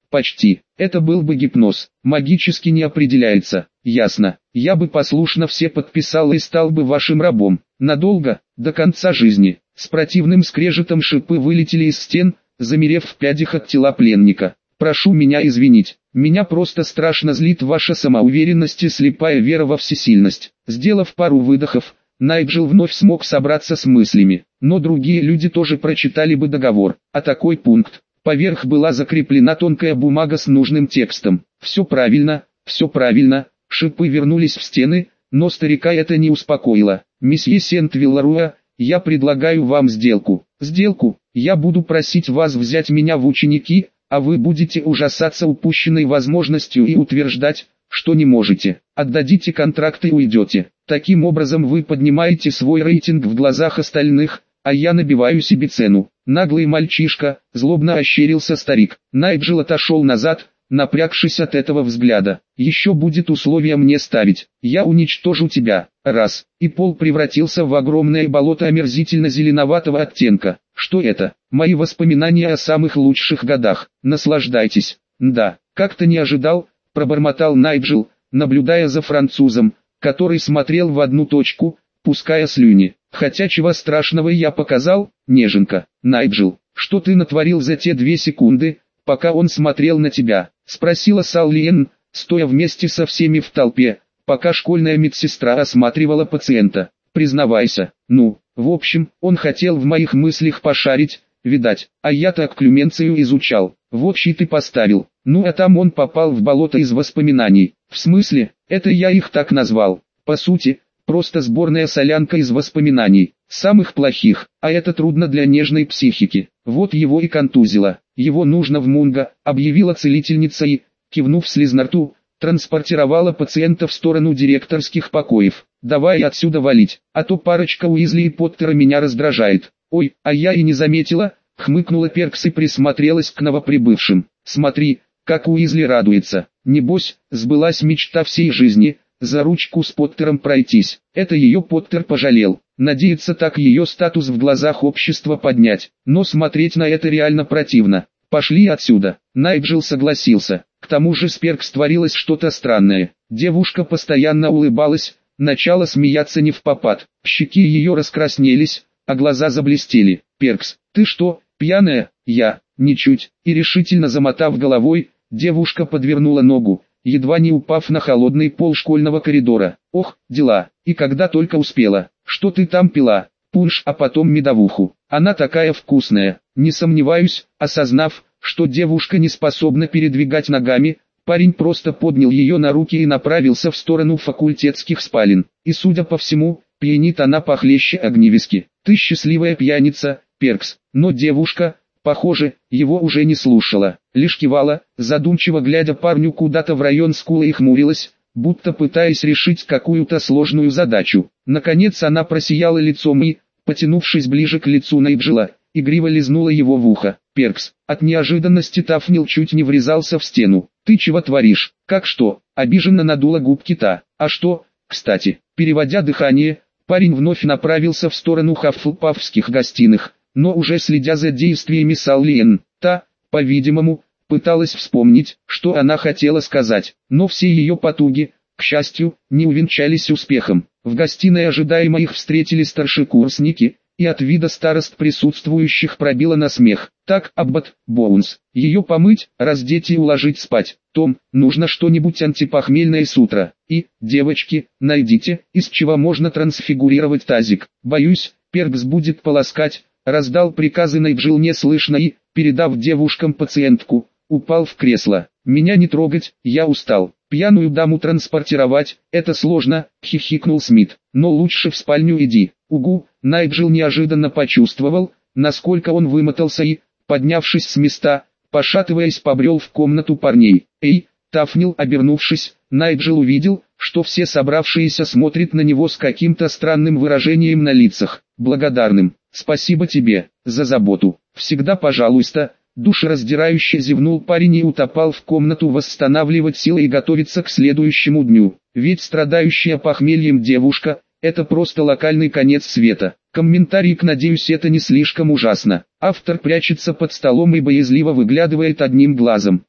Почти. Это был бы гипноз. Магически не определяется. Ясно. Я бы послушно все подписал и стал бы вашим рабом. Надолго, до конца жизни. С противным скрежетом шипы вылетели из стен, замерев в пядях от тела пленника. Прошу меня извинить. Меня просто страшно злит ваша самоуверенность и слепая вера во всесильность. Сделав пару выдохов, Найджел вновь смог собраться с мыслями. Но другие люди тоже прочитали бы договор. А такой пункт. Поверх была закреплена тонкая бумага с нужным текстом. Все правильно, все правильно. Шипы вернулись в стены, но старика это не успокоило. Месье Сент-Вилларуа, я предлагаю вам сделку. Сделку? Я буду просить вас взять меня в ученики, а вы будете ужасаться упущенной возможностью и утверждать, что не можете. Отдадите контракт и уйдете. Таким образом вы поднимаете свой рейтинг в глазах остальных, а я набиваю себе цену. Наглый мальчишка, злобно ощерился старик. Найджел отошел назад, напрягшись от этого взгляда. Еще будет условие мне ставить. Я уничтожу тебя. Раз. И пол превратился в огромное болото омерзительно-зеленоватого оттенка. Что это? Мои воспоминания о самых лучших годах. Наслаждайтесь. Да, как-то не ожидал, пробормотал Найджел, наблюдая за французом, который смотрел в одну точку, пуская слюни. Хотя чего страшного я показал, неженка. Найджел, что ты натворил за те 2 секунды, пока он смотрел на тебя? Спросила Саллиен, стоя вместе со всеми в толпе, пока школьная медсестра осматривала пациента. Признавайся. Ну, в общем, он хотел в моих мыслях пошарить, видать, а я так Клюменцию изучал. Вот щит и поставил. Ну а там он попал в болото из воспоминаний. В смысле, это я их так назвал. По сути, просто сборная солянка из воспоминаний, самых плохих, а это трудно для нежной психики. Вот его и контузило. Его нужно в Мунго, объявила целительница и, кивнув Слизнарту, транспортировала пациента в сторону директорских покоев. Давай отсюда валить, а то парочка Уизли и Поттера меня раздражает. Ой, а я и не заметила, хмыкнула Перкс и присмотрелась к новоприбывшим. Смотри, как Уизли радуется. Небось, сбылась мечта всей жизни, за ручку с Поттером пройтись. Это ее Поттер пожалел. Надеется так ее статус в глазах общества поднять. Но смотреть на это реально противно. Пошли отсюда. Найджел согласился. К тому же с Перкс творилось что-то странное. Девушка постоянно улыбалась, начала смеяться не впопад. Щеки ее раскраснелись, а глаза заблестели. «Перкс, ты что, пьяная?» «Я, ничуть». И решительно замотав головой, девушка подвернула ногу, едва не упав на холодный пол школьного коридора. «Ох, дела, и когда только успела. Что ты там пила?» «Пунш, а потом медовуху. Она такая вкусная». Не сомневаюсь, осознав, что девушка не способна передвигать ногами, парень просто поднял ее на руки и направился в сторону факультетских спален. И судя по всему, пьянит она похлеще огневиски. «Ты счастливая пьяница, Перкс». Но девушка, похоже, его уже не слушала, лишь кивала, задумчиво глядя парню куда-то в район скулы и хмурилась, будто пытаясь решить какую-то сложную задачу. Наконец она просияла лицом и, потянувшись ближе к лицу Найджела, игриво лизнула его в ухо. «Перкс». От неожиданности Тафнил чуть не врезался в стену. «Ты чего творишь?» «Как что?» Обиженно надула губки та. «А что?» Кстати, переводя дыхание, парень вновь направился в сторону хаффлпафских гостиных, но уже следя за действиями Саллиен. Та, по-видимому, пыталась вспомнить, что она хотела сказать, но все ее потуги, к счастью, не увенчались успехом. В гостиной ожидаемо их встретили старшекурсники, и от вида старост присутствующих пробило на смех. «Так, Аббат, Боунс, ее помыть, раздеть и уложить спать. Том, нужно что-нибудь антипохмельное с утра. И, девочки, найдите, из чего можно трансфигурировать тазик. Боюсь, Перкс будет полоскать». Раздал приказы Найджел неслышно и, передав девушкам пациентку, упал в кресло. «Меня не трогать, я устал. Пьяную даму транспортировать, это сложно», — хихикнул Смит. «Но лучше в спальню иди». «Угу». Найджел неожиданно почувствовал, насколько он вымотался и, поднявшись с места, пошатываясь, побрел в комнату парней. «Эй!» Тафнил, обернувшись, Найджел увидел, что все собравшиеся смотрят на него с каким-то странным выражением на лицах. «Благодарным. Спасибо тебе за заботу. Всегда пожалуйста». Душераздирающе зевнул парень и утопал в комнату восстанавливать силы и готовиться к следующему дню. Ведь страдающая похмельем девушка – это просто локальный конец света. Комментарий, надеюсь, это не слишком ужасно. Автор прячется под столом и боязливо выглядывает одним глазом.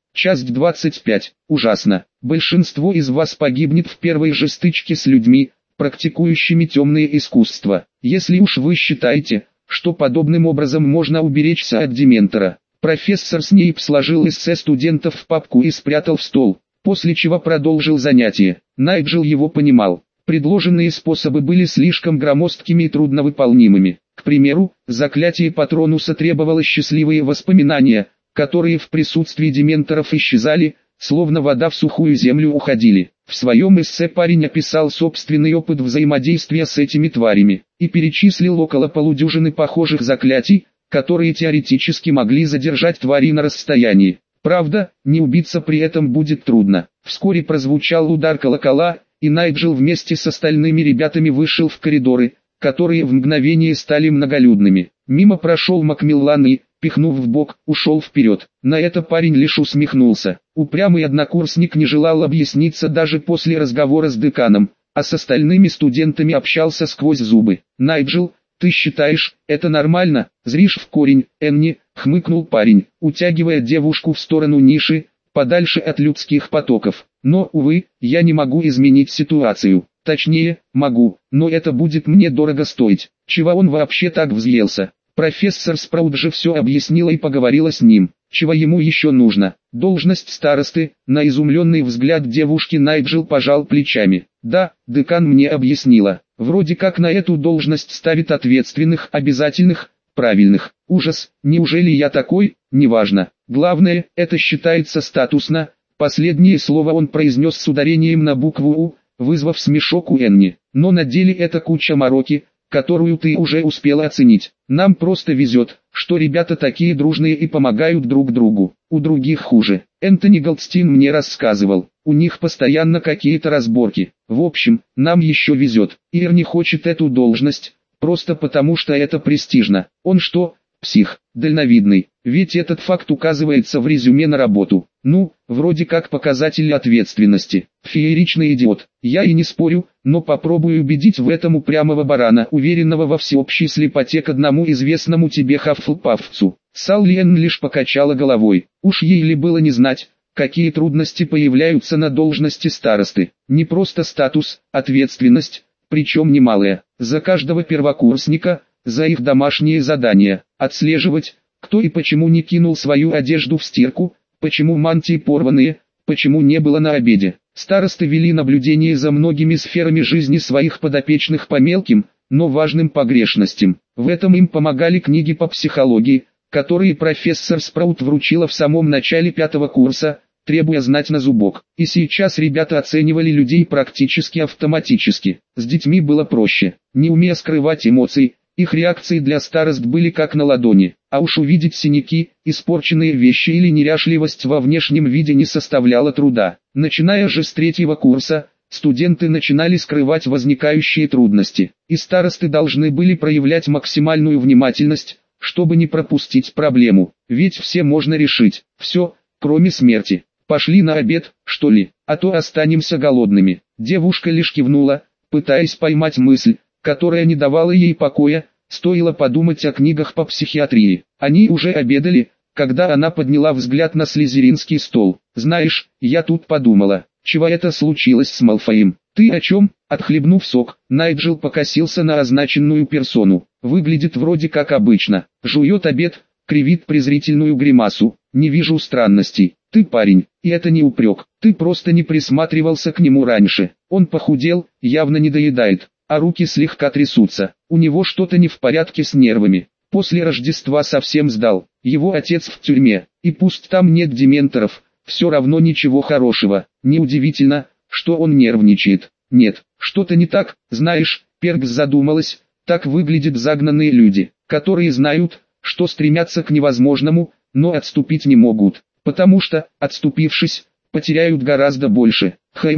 Часть 25. Ужасно. Большинство из вас погибнет в первой же стычке с людьми, практикующими темные искусства. Если уж вы считаете, что подобным образом можно уберечься от дементора. Профессор Снейп сложил эссе студентов в папку и спрятал в стол, после чего продолжил занятие. Найджел его понимал. Предложенные способы были слишком громоздкими и трудновыполнимыми. К примеру, заклятие Патронуса требовало счастливые воспоминания, которые в присутствии дементоров исчезали, словно вода в сухую землю уходили. В своем эссе парень описал собственный опыт взаимодействия с этими тварями, и перечислил около полудюжины похожих заклятий, которые теоретически могли задержать твари на расстоянии. Правда, не убиться при этом будет трудно. Вскоре прозвучал удар колокола, и Найджел вместе с остальными ребятами вышел в коридоры, которые в мгновение стали многолюдными. Мимо прошел Макмиллан и, пихнув в бок, ушел вперед. На это парень лишь усмехнулся. Упрямый однокурсник не желал объясниться даже после разговора с деканом, а с остальными студентами общался сквозь зубы. «Найджел, ты считаешь, это нормально? Зришь в корень, Энни», — хмыкнул парень, утягивая девушку в сторону ниши, подальше от людских потоков. «Но, увы, я не могу изменить ситуацию. Точнее, могу, но это будет мне дорого стоить». Чего он вообще так взъелся? Профессор Спраут же все объяснила и поговорила с ним. Чего ему еще нужно? Должность старосты. На изумленный взгляд девушки Найджел пожал плечами. Да, декан мне объяснила. Вроде как на эту должность ставит ответственных, обязательных, правильных. Ужас, неужели я такой? Неважно. Главное, это считается статусно. Последнее слово он произнес с ударением на букву «У», вызвав смешок у Энни. Но на деле это куча мороки, которую ты уже успела оценить. Нам просто везет, что ребята такие дружные и помогают друг другу. У других хуже. Энтони Голдстин мне рассказывал, у них постоянно какие-то разборки. В общем, нам еще везет. Ирни хочет эту должность, просто потому что это престижно. Он что, псих, дальновидный? Ведь этот факт указывается в резюме на работу. Ну, вроде как показатель ответственности. Фееричный идиот. Я и не спорю, но попробую убедить в этом упрямого барана, уверенного во всеобщей слепоте к одному известному тебе Хаффлпафцу. Саллиен лишь покачала головой. Уж ей ли было не знать, какие трудности появляются на должности старосты. Не просто статус, ответственность, причем немалая. За каждого первокурсника, за их домашние задания, отслеживать, кто и почему не кинул свою одежду в стирку, почему мантии порванные, почему не было на обеде. Старосты вели наблюдение за многими сферами жизни своих подопечных по мелким, но важным погрешностям. В этом им помогали книги по психологии, которые профессор Спраут вручила в самом начале 5-го курса, требуя знать на зубок. И сейчас ребята оценивали людей практически автоматически. С детьми было проще. Не умея скрывать эмоций, их реакции для старост были как на ладони, а уж увидеть синяки, испорченные вещи или неряшливость во внешнем виде не составляло труда. Начиная же с 3-го курса, студенты начинали скрывать возникающие трудности, и старосты должны были проявлять максимальную внимательность, чтобы не пропустить проблему, ведь все можно решить, все, кроме смерти. Пошли на обед, что ли, а то останемся голодными. Девушка лишь кивнула, пытаясь поймать мысль, которая не давала ей покоя, стоило подумать о книгах по психиатрии. Они уже обедали, когда она подняла взгляд на слизеринский стол. «Знаешь, я тут подумала, чего это случилось с Малфоем?» «Ты о чем?» Отхлебнув сок, Найджел покосился на означенную персону. Выглядит вроде как обычно. Жует обед, кривит презрительную гримасу. «Не вижу странностей. Ты парень, и это не упрек. Ты просто не присматривался к нему раньше. Он похудел, явно не доедает, а руки слегка трясутся. У него что-то не в порядке с нервами. После Рождества совсем сдал. Его отец в тюрьме, и пусть там нет дементоров, все равно ничего хорошего. Неудивительно, что он нервничает. Нет, что-то не так, знаешь». Перкс задумалась. Так выглядят загнанные люди, которые знают, что стремятся к невозможному, но отступить не могут, потому что, отступившись, потеряют гораздо больше.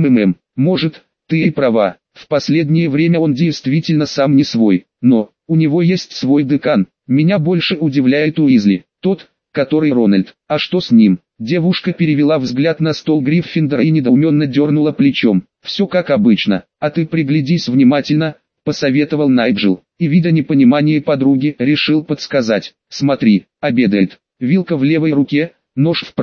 Может, ты и права, в последнее время он действительно сам не свой, но, у него есть свой декан. Меня больше удивляет Уизли, тот, который Рональд. А что с ним? Девушка перевела взгляд на стол Гриффиндора и недоуменно дернула плечом. Все как обычно, а ты приглядись внимательно, посоветовал Найджел, и видя непонимание подруги, решил подсказать. Смотри, обедает. Вилка в левой руке, нож в правой.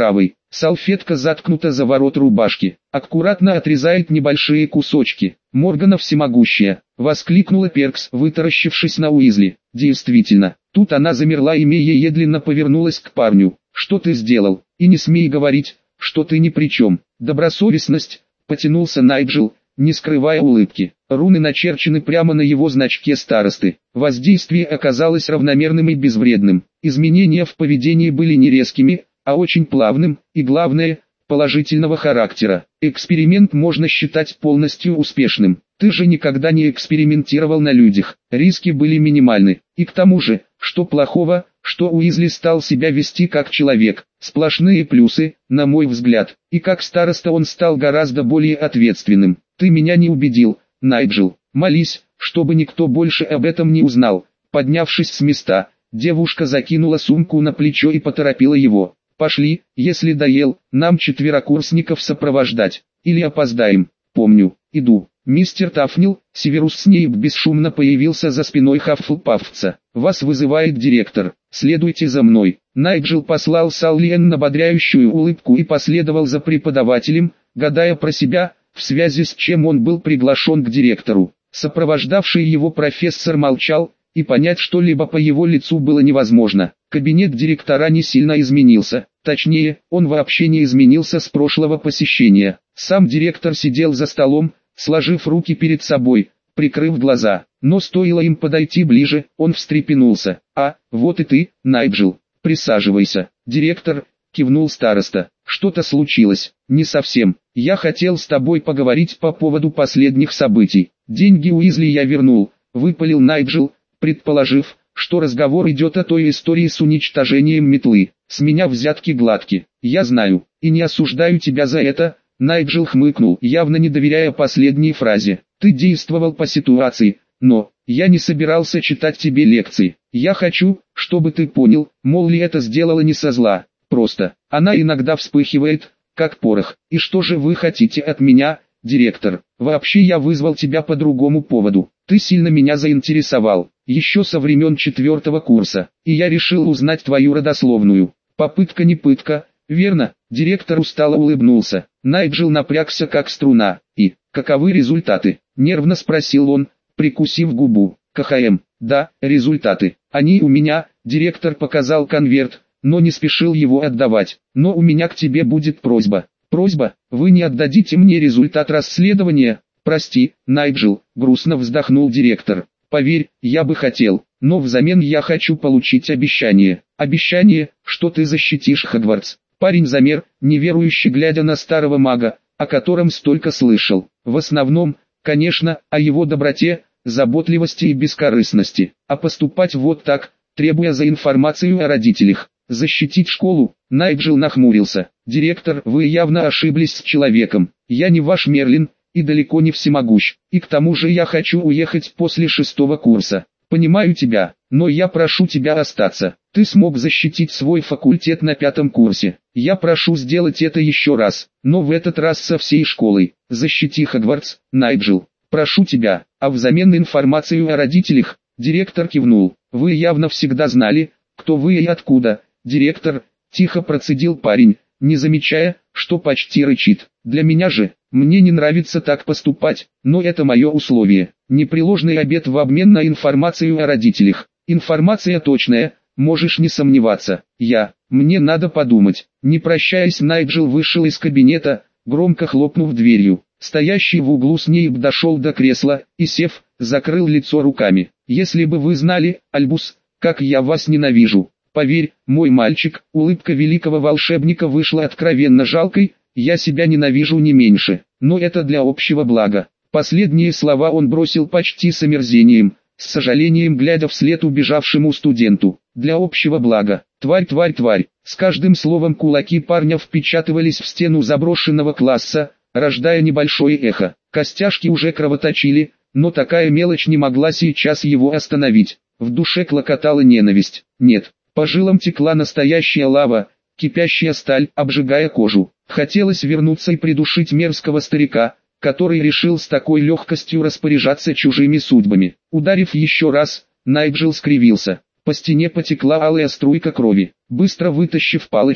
Салфетка заткнута за ворот рубашки, аккуратно отрезает небольшие кусочки. «Моргана всемогущая!» — воскликнула Перкс, вытаращившись на Уизли. Действительно, тут она замерла и медленно повернулась к парню. «Что ты сделал? И не смей говорить, что ты ни при чем». «Добросовестность», — потянулся Найджел, не скрывая улыбки. Руны начерчены прямо на его значке старосты. Воздействие оказалось равномерным и безвредным. Изменения в поведении были не резкими, а очень плавным, и главное, положительного характера. Эксперимент можно считать полностью успешным. Ты же никогда не экспериментировал на людях. Риски были минимальны. И к тому же, что плохого, что Уизли стал себя вести как человек. Сплошные плюсы, на мой взгляд. И как староста он стал гораздо более ответственным. Ты меня не убедил, Найджел. Молись, чтобы никто больше об этом не узнал. Поднявшись с места, девушка закинула сумку на плечо и поторопила его. «Пошли, если доел, нам четверокурсников сопровождать. Или опоздаем». «Помню, иду». Мистер Тафнил, Северус Снейп бесшумно появился за спиной Хаффлпафца. «Вас вызывает директор. Следуйте за мной». Найджел послал Саллиен ободряющую улыбку и последовал за преподавателем, гадая про себя, в связи с чем он был приглашен к директору. Сопровождавший его профессор молчал, и понять что-либо по его лицу было невозможно. Кабинет директора не сильно изменился, точнее, он вообще не изменился с прошлого посещения. Сам директор сидел за столом, сложив руки перед собой, прикрыв глаза, но стоило им подойти ближе, он встрепенулся. «А, вот и ты, Найджел, присаживайся». «Директор», — кивнул староста, — «что-то случилось?» «Не совсем, я хотел с тобой поговорить по поводу последних событий. Деньги Уизли я вернул», — выпалил Найджел, предположив, что разговор идет о той истории с уничтожением метлы. «С меня взятки гладки, я знаю, и не осуждаю тебя за это». Найджел хмыкнул, явно не доверяя последней фразе. «Ты действовал по ситуации, но я не собирался читать тебе лекции. Я хочу, чтобы ты понял, мол ли это сделала не со зла, просто. Она иногда вспыхивает, как порох. И что же вы хотите от меня, директор? Вообще я вызвал тебя по другому поводу. Ты сильно меня заинтересовал, еще со времен 4-го курса, и я решил узнать твою родословную. Попытка не пытка, верно?» Директор устало улыбнулся. Найджел напрягся как струна. «И каковы результаты?» — нервно спросил он, прикусив губу. «КХМ, да, результаты. Они у меня», — директор показал конверт, но не спешил его отдавать. «Но у меня к тебе будет просьба». «Просьба? Вы не отдадите мне результат расследования?» «Прости, Найджел», — грустно вздохнул директор. «Поверь, я бы хотел, но взамен я хочу получить обещание». «Обещание, что ты защитишь Хогвартс». Парень замер, неверующе глядя на старого мага, о котором столько слышал. В основном, конечно, о его доброте, заботливости и бескорыстности. А поступать вот так, требуя за информацию о родителях. Защитить школу? Найджел нахмурился. «Директор, вы явно ошиблись с человеком. Я не ваш Мерлин, и далеко не всемогущ. И к тому же я хочу уехать после 6-го курса. Понимаю тебя, но я прошу тебя остаться. Ты смог защитить свой факультет на 5-м курсе. Я прошу сделать это еще раз, но в этот раз со всей школой. Защити Хогвартс, Найджел. Прошу тебя, а взамен информацию о родителях». Директор кивнул. «Вы явно всегда знали, кто вы и откуда». «Директор», тихо процедил парень, не замечая, что почти рычит. «Для меня же, мне не нравится так поступать, но это мое условие. Непреложный обет в обмен на информацию о родителях. Информация точная, можешь не сомневаться. Мне надо подумать». Не прощаясь, Найджел вышел из кабинета, громко хлопнув дверью. Стоящий в углу Снейп дошел до кресла и, сев, закрыл лицо руками. «Если бы вы знали, Альбус, как я вас ненавижу. Поверь, мой мальчик», улыбка великого волшебника вышла откровенно жалкой, «я себя ненавижу не меньше, но это для общего блага». Последние слова он бросил почти с омерзением, с сожалением глядя вслед убежавшему студенту. «Для общего блага. Тварь, тварь, тварь». С каждым словом кулаки парня впечатывались в стену заброшенного класса, рождая небольшое эхо. Костяшки уже кровоточили, но такая мелочь не могла сейчас его остановить. В душе клокотала ненависть. Нет, по жилам текла настоящая лава, кипящая сталь, обжигая кожу. Хотелось вернуться и придушить мерзкого старика, который решил с такой легкостью распоряжаться чужими судьбами. Ударив еще раз, Найджел скривился. По стене потекла алая струйка крови. Быстро вытащив палочку,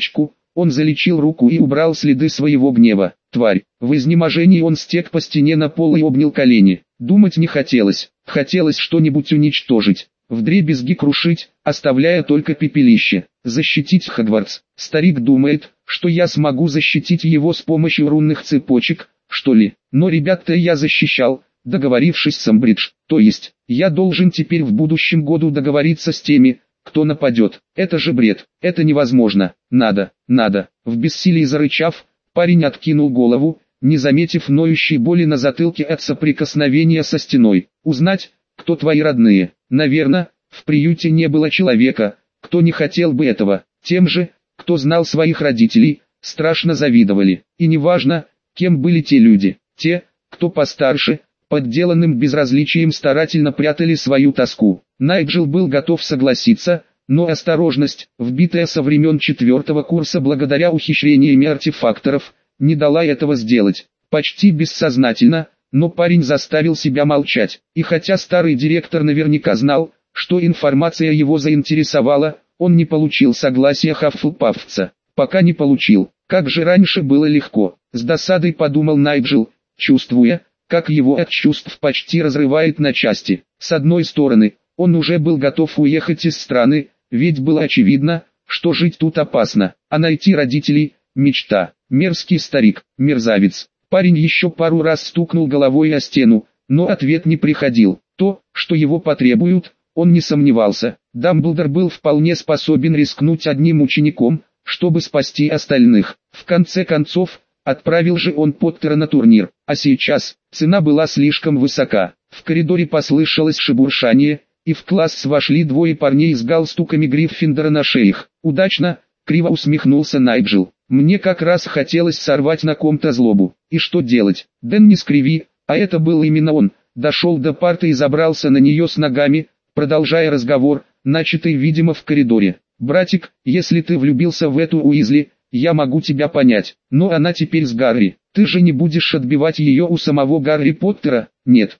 Он залечил руку и убрал следы своего гнева. Тварь! В изнеможении он стек по стене на пол и обнял колени. Думать не хотелось. Хотелось что-нибудь уничтожить, вдребезги крушить, оставляя только пепелище. Защитить Хогвартс. Старик думает, что я смогу защитить его с помощью рунных цепочек, что ли. Но ребят-то я защищал, договорившись с Амбридж. То есть, я должен теперь в будущем году договориться с теми, кто нападет. Это же бред. Это невозможно. Надо. В бессилии зарычав, парень откинул голову, не заметив ноющей боли на затылке от соприкосновения со стеной. Узнать, кто твои родные. Наверное, в приюте не было человека, кто не хотел бы этого. Тем же, кто знал своих родителей, страшно завидовали. И неважно, кем были те люди. Те, кто постарше, подделанным безразличием старательно прятали свою тоску. Найджел был готов согласиться, но осторожность, вбитая со времен 4-го курса благодаря ухищрениям артефакторов, не дала этого сделать. Почти бессознательно, но парень заставил себя молчать. И хотя старый директор наверняка знал, что информация его заинтересовала, он не получил согласия Хаффлпаффца. Пока не получил. Как же раньше было легко, с досадой подумал Найджел, чувствуя, как его от чувств почти разрывает на части. С одной стороны, он уже был готов уехать из страны, ведь было очевидно, что жить тут опасно, а найти родителей – мечта. Мерзкий старик, мерзавец. Парень еще пару раз стукнул головой о стену, но ответ не приходил. То, что его потребуют, он не сомневался. Дамблдор был вполне способен рискнуть одним учеником, чтобы спасти остальных. В конце концов, отправил же он Поттера на турнир, а сейчас, цена была слишком высока. В коридоре послышалось шебуршание, и в класс вошли двое парней с галстуками Гриффиндора на шеях. «Удачно!» — криво усмехнулся Найджел. «Мне как раз хотелось сорвать на ком-то злобу. И что делать?» Дэн не скриви, а это был именно он, дошел до парты и забрался на нее с ногами, продолжая разговор, начатый, видимо, в коридоре. «Братик, если ты влюбился в эту Уизли, я могу тебя понять, но она теперь с Гарри. Ты же не будешь отбивать ее у самого Гарри Поттера?» «Нет,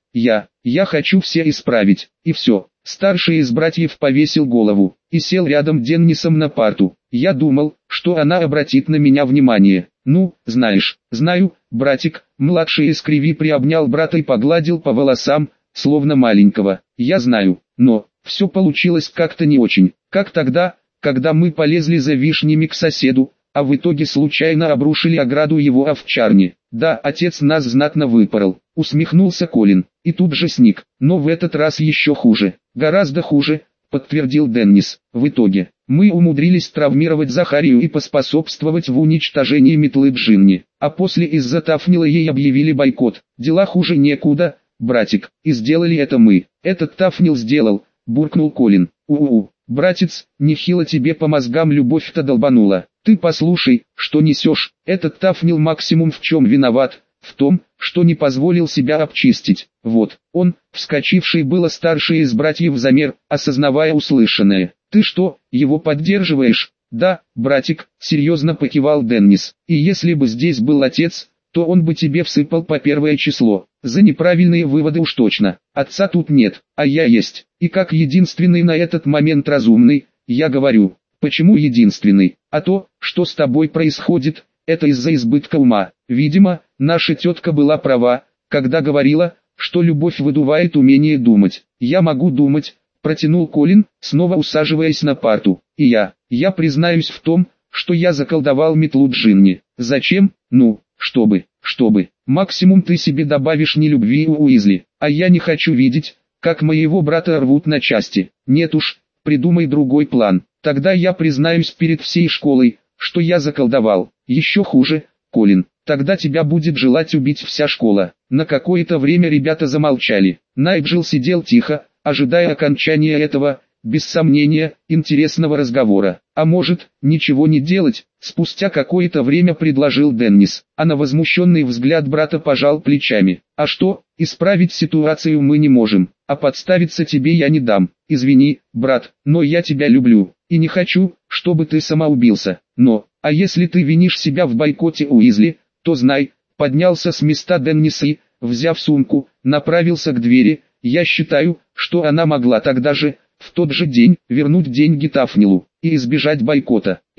я хочу все исправить, и все». Старший из братьев повесил голову и сел рядом Деннисом на парту. «Я думал, что она обратит на меня внимание. Ну, знаешь». «Знаю, братик». Младший из криви приобнял брата и погладил по волосам, словно маленького. «Я знаю, но все получилось как-то не очень. Как тогда, когда мы полезли за вишнями к соседу, а в итоге случайно обрушили ограду его овчарни. Да, отец нас знатно выпорол», — усмехнулся Колин, и тут же сник. «Но в этот раз еще хуже, гораздо хуже», — подтвердил Деннис. «В итоге, мы умудрились травмировать Захарию и поспособствовать в уничтожении метлы Джинни, а после из-за Тафнила ей объявили бойкот. Дела хуже некуда, братик, и сделали это мы». «Этот Тафнил сделал», — буркнул Колин. Братец, нехило тебе по мозгам любовь-то долбанула. Ты послушай, что несешь. Этот Тафнил максимум в чем виноват, в том, что не позволил себя обчистить. Вот, он, вскочивший было старший из братьев замер, осознавая услышанное. Ты что, его поддерживаешь? Да, братик, серьезно покивал Деннис. И если бы здесь был отец, то он бы тебе всыпал по 1 число. За неправильные выводы уж точно. Отца тут нет, а я есть. И как единственный на этот момент разумный, я говорю. Почему единственный? А то, что с тобой происходит, это из-за избытка ума. Видимо, наша тетка была права, когда говорила, что любовь выдувает умение думать. Я могу думать, протянул Колин, снова усаживаясь на парту. И я признаюсь в том, что я заколдовал метлу Джинни. Зачем? Ну, чтобы. Максимум ты себе добавишь нелюбви у Уизли, а я не хочу видеть, как моего брата рвут на части. Нет уж, придумай другой план. Тогда я признаюсь перед всей школой, что я заколдовал. Еще хуже, Колин, тогда тебя будет желать убить вся школа. На какое-то время ребята замолчали. Найджел сидел тихо, ожидая окончания этого, без сомнения, интересного разговора. А может, ничего не делать, спустя какое-то время предложил Деннис, а на возмущенный взгляд брата пожал плечами. А что, исправить ситуацию мы не можем, а подставиться тебе я не дам. Извини, брат, но я тебя люблю, и не хочу, чтобы ты самоубился. Но, а если ты винишь себя в бойкоте Уизли, то знай, поднялся с места Деннис и, взяв сумку, направился к двери. Я считаю, что она могла тогда же, в тот же день, вернуть деньги Тафнилу и избежать бойкота. И,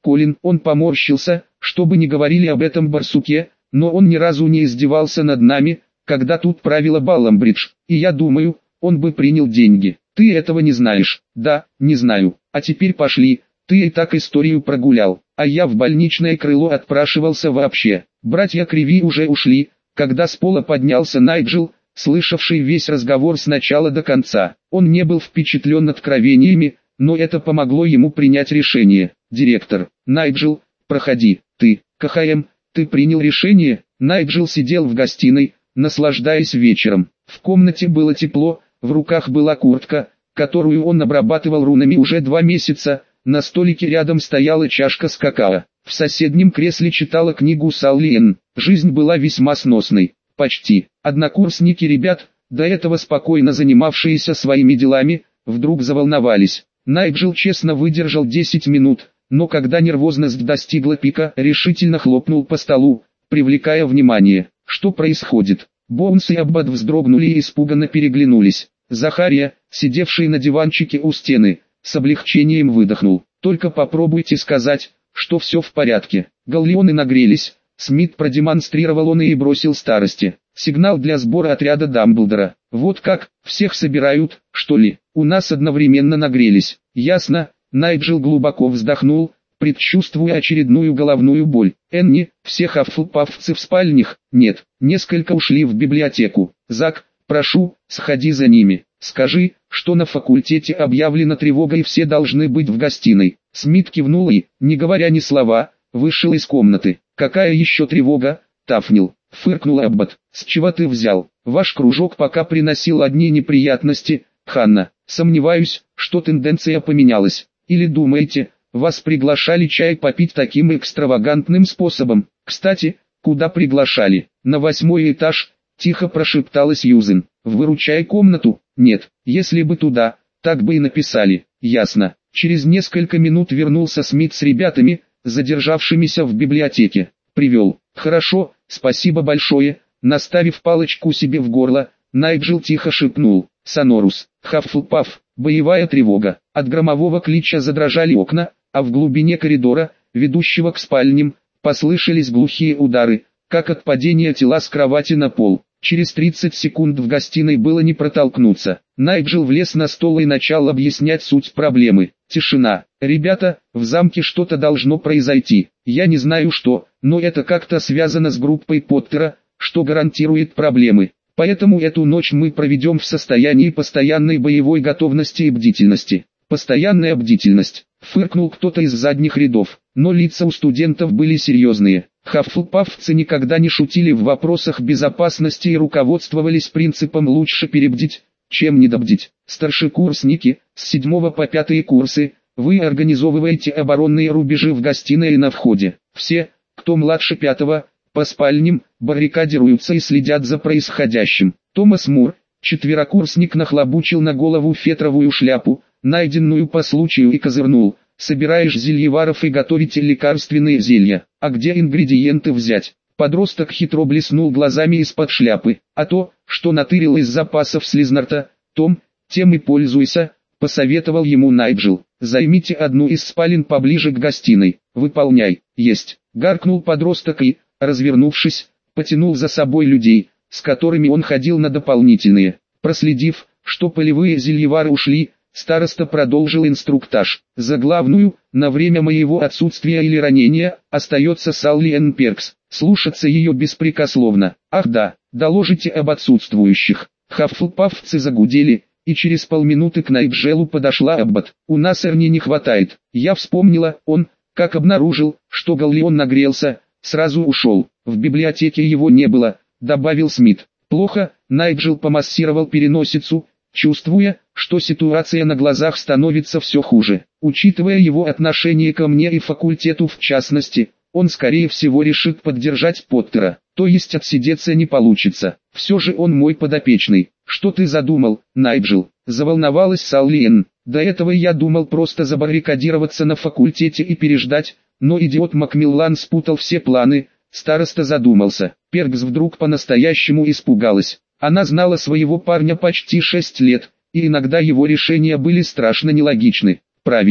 Колин, он поморщился, чтобы не говорили об этом барсуке, но он ни разу не издевался над нами, когда тут правила Балламбридж, и я думаю, он бы принял деньги. Ты этого не знаешь. Да, не знаю. А теперь пошли, ты и так историю прогулял, а я в больничное крыло отпрашивался вообще. Братья Криви уже ушли, когда с пола поднялся Найджел, слышавший весь разговор с начала до конца. Он не был впечатлен откровениями, но это помогло ему принять решение. Директор, Найджел, проходи, ты, КХМ, ты принял решение? Найджел сидел в гостиной, наслаждаясь вечером. В комнате было тепло, в руках была куртка, которую он обрабатывал рунами уже 2 месяца, на столике рядом стояла чашка с какао. В соседнем кресле читала книгу Салли Энн. Жизнь была весьма сносной, почти. Однокурсники ребят, до этого спокойно занимавшиеся своими делами, вдруг заволновались. Найджел честно выдержал 10 минут, но когда нервозность достигла пика, решительно хлопнул по столу, привлекая внимание. Что происходит? Боунс и Аббат вздрогнули и испуганно переглянулись. Захария, сидевший на диванчике у стены, с облегчением выдохнул. «Только попробуйте сказать, что все в порядке». Галлеоны нагрелись, Смит продемонстрировал он и бросил старости. «Сигнал для сбора отряда Дамблдора». «Вот как, всех собирают, что ли?» «У нас одновременно нагрелись». «Ясно». Найджел глубоко вздохнул, предчувствуя очередную головную боль. «Энни, все хаффлпаффцы в спальнях?» «Нет, несколько ушли в библиотеку». «Зак, прошу, сходи за ними. Скажи, что на факультете объявлена тревога и все должны быть в гостиной». Смит кивнул и, не говоря ни слова, вышел из комнаты. «Какая еще тревога, Тафнил?» — фыркнул Аббат. «С чего ты взял? Ваш кружок пока приносил одни неприятности, Ханна. Сомневаюсь, что тенденция поменялась. Или думаете, вас приглашали чай попить таким экстравагантным способом? Кстати, куда приглашали?» «На 8-й этаж», — тихо прошептала Сьюзен. «Выручай комнату?» «Нет, если бы туда, так бы и написали». «Ясно». Через несколько минут вернулся Смит с ребятами, задержавшимися в библиотеке. «Привел». «Хорошо, спасибо большое». Наставив палочку себе в горло, Найджел тихо шепнул. «Сонорус, Хаффлпафф, боевая тревога». От громового клича задрожали окна, а в глубине коридора, ведущего к спальням, послышались глухие удары, как от падения тела с кровати на пол. Через 30 секунд в гостиной было не протолкнуться. Найджел влез на стол и начал объяснять суть проблемы. Тишина. «Ребята, в замке что-то должно произойти. Я не знаю что, но это как-то связано с группой Поттера, что гарантирует проблемы. Поэтому эту ночь мы проведем в состоянии постоянной боевой готовности и бдительности». «Постоянная бдительность», — фыркнул кто-то из задних рядов, но лица у студентов были серьезные. Хаффлпаффцы никогда не шутили в вопросах безопасности и руководствовались принципом «лучше перебдить, чем недобдить». Старшекурсники, с 7 по 5 курсы, вы организовываете оборонные рубежи в гостиной и на входе. Все, кто младше 5, по спальням, баррикадируются и следят за происходящим. Томас Мур, четверокурсник, нахлобучил на голову фетровую шляпу, найденную по случаю, и козырнул. «Собираешь зельеваров и готовите лекарственные зелья. А где ингредиенты взять?» Подросток хитро блеснул глазами из-под шляпы. «А то, что натырил из запасов Слизнарта, Том, тем и пользуйся», — посоветовал ему Найджел. «Займите одну из спален поближе к гостиной. Выполняй». «Есть», — гаркнул подросток и, развернувшись, потянул за собой людей, с которыми он ходил на дополнительные. Проследив, что полевые зельевары ушли, староста продолжил инструктаж. «За главную, на время моего отсутствия или ранения, остается Салли Энн Перкс. Слушаться ее беспрекословно. Ах да, доложите об отсутствующих». Хаффлпаффцы загудели, и через полминуты к Найджелу подошла Аббат. «У нас Эрни не хватает». Я вспомнила, он, как обнаружил, что Галлеон нагрелся, сразу ушел. В библиотеке его не было, добавил Смит. «Плохо», Найджел помассировал переносицу, чувствуя, что ситуация на глазах становится все хуже. Учитывая его отношение ко мне и факультету в частности, он скорее всего решит поддержать Поттера, то есть отсидеться не получится. Все же он мой подопечный. «Что ты задумал, Найджел?» — заволновалась Салли Энн. «До этого я думал просто забаррикадироваться на факультете и переждать, но идиот Макмиллан спутал все планы». Староста задумался. Перкс вдруг по-настоящему испугалась. Она знала своего парня почти 6 лет, и иногда его решения были страшно нелогичны. «Правильны,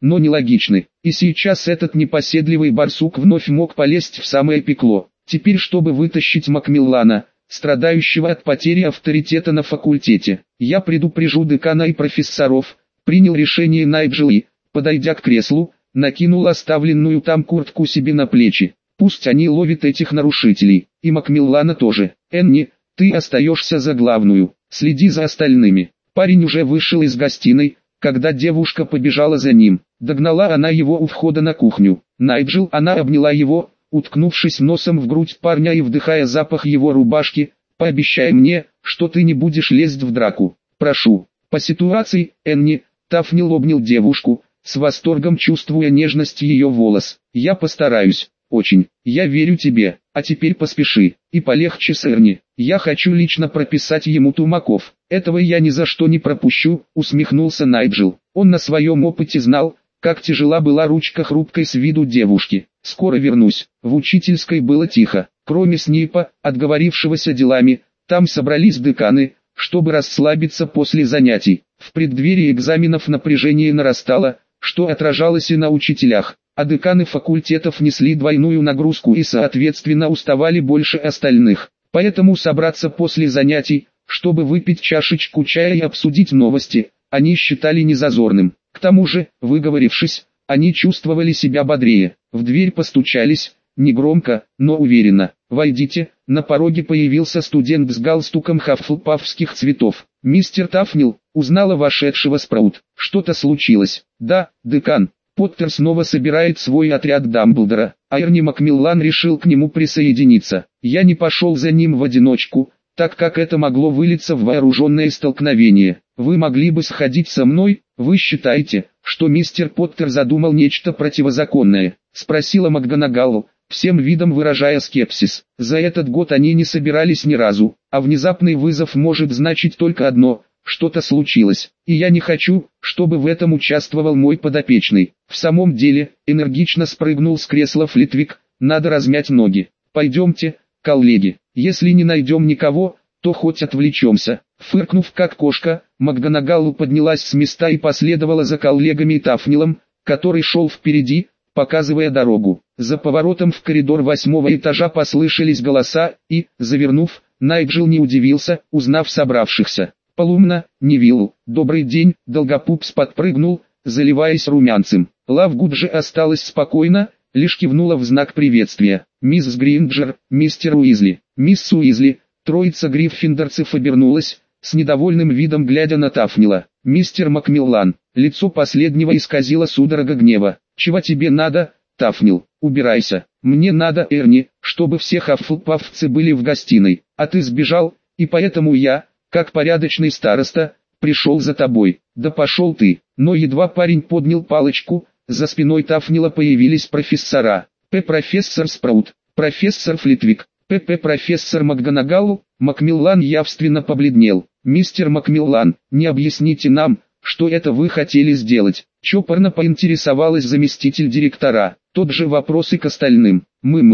но нелогичны. И сейчас этот непоседливый барсук вновь мог полезть в самое пекло. Теперь, чтобы вытащить Макмиллана, страдающего от потери авторитета на факультете, я предупрежу декана и профессоров, принял решение Найджел и, подойдя к креслу, накинул оставленную там куртку себе на плечи. Пусть они ловят этих нарушителей, и Макмиллана тоже. Энни, ты остаешься за главную, следи за остальными. Парень уже вышел из гостиной, когда девушка побежала за ним. Догнала она его у входа на кухню. Найджел, она обняла его, уткнувшись носом в грудь парня и вдыхая запах его рубашки. Пообещай мне, что ты не будешь лезть в драку. Прошу. По ситуации, Энни, Тафнил обнял девушку, с восторгом чувствуя нежность ее волос. Я постараюсь. Очень. Я верю тебе. А теперь поспеши. И полегче с Эрни. Я хочу лично прописать ему тумаков. Этого я ни за что не пропущу, усмехнулся Найджел. Он на своем опыте знал, как тяжела была ручка хрупкой с виду девушки. Скоро вернусь. В учительской было тихо. Кроме Снейпа, отговорившегося делами, там собрались деканы, чтобы расслабиться после занятий. В преддверии экзаменов напряжение нарастало, что отражалось и на учителях. А деканы факультетов несли двойную нагрузку и соответственно уставали больше остальных. Поэтому собраться после занятий, чтобы выпить чашечку чая и обсудить новости, они считали незазорным. К тому же, выговорившись, они чувствовали себя бодрее. В дверь постучались, негромко, но уверенно. «Войдите». На пороге появился студент с галстуком хаффлпафских цветов. «Мистер Тафнил», узнала вошедшего Спраут. «Что-то случилось?» «Да, декан. Поттер снова собирает свой отряд Дамблдора, а Эрни Макмиллан решил к нему присоединиться. Я не пошел за ним в одиночку, так как это могло вылиться в вооруженное столкновение. Вы могли бы сходить со мной? Вы считаете, что мистер Поттер задумал нечто противозаконное?» — спросила МакГонагал, всем видом выражая скепсис. За этот год они не собирались ни разу, а внезапный вызов может значить только одно — что-то случилось, и я не хочу, чтобы в этом участвовал мой подопечный. В самом деле, энергично спрыгнул с кресла Флитвик, надо размять ноги. Пойдемте, коллеги, если не найдем никого, то хоть отвлечемся. Фыркнув как кошка, МакГонагал поднялась с места и последовала за коллегами и Тафнилом, который шел впереди, показывая дорогу. За поворотом в коридор 8-го этажа послышались голоса, и, завернув, Найджел не удивился, узнав собравшихся. «Полумна, Невилл, добрый день», Долгопупс подпрыгнул, заливаясь румянцем. Лавгуд же осталась спокойно, лишь кивнула в знак приветствия. «Мисс Гринджер, мистер Уизли, мисс Уизли». Троица гриффиндорцев обернулась, с недовольным видом глядя на Тафнила. «Мистер Макмиллан». Лицо последнего исказило судорога гнева. «Чего тебе надо, Тафнил? Убирайся. Мне надо, Эрни, чтобы все хаффлпафцы были в гостиной, а ты сбежал, и поэтому я, как порядочный староста, пришел за тобой». «Да пошел ты!» Но едва парень поднял палочку, за спиной Тафнила появились профессора. Профессор Спраут, профессор Флитвик, профессор МакГонагал. Макмиллан явственно побледнел. «Мистер Макмиллан, не объясните нам, что это вы хотели сделать?» Чопорно поинтересовалась заместитель директора. Тот же вопрос и к остальным.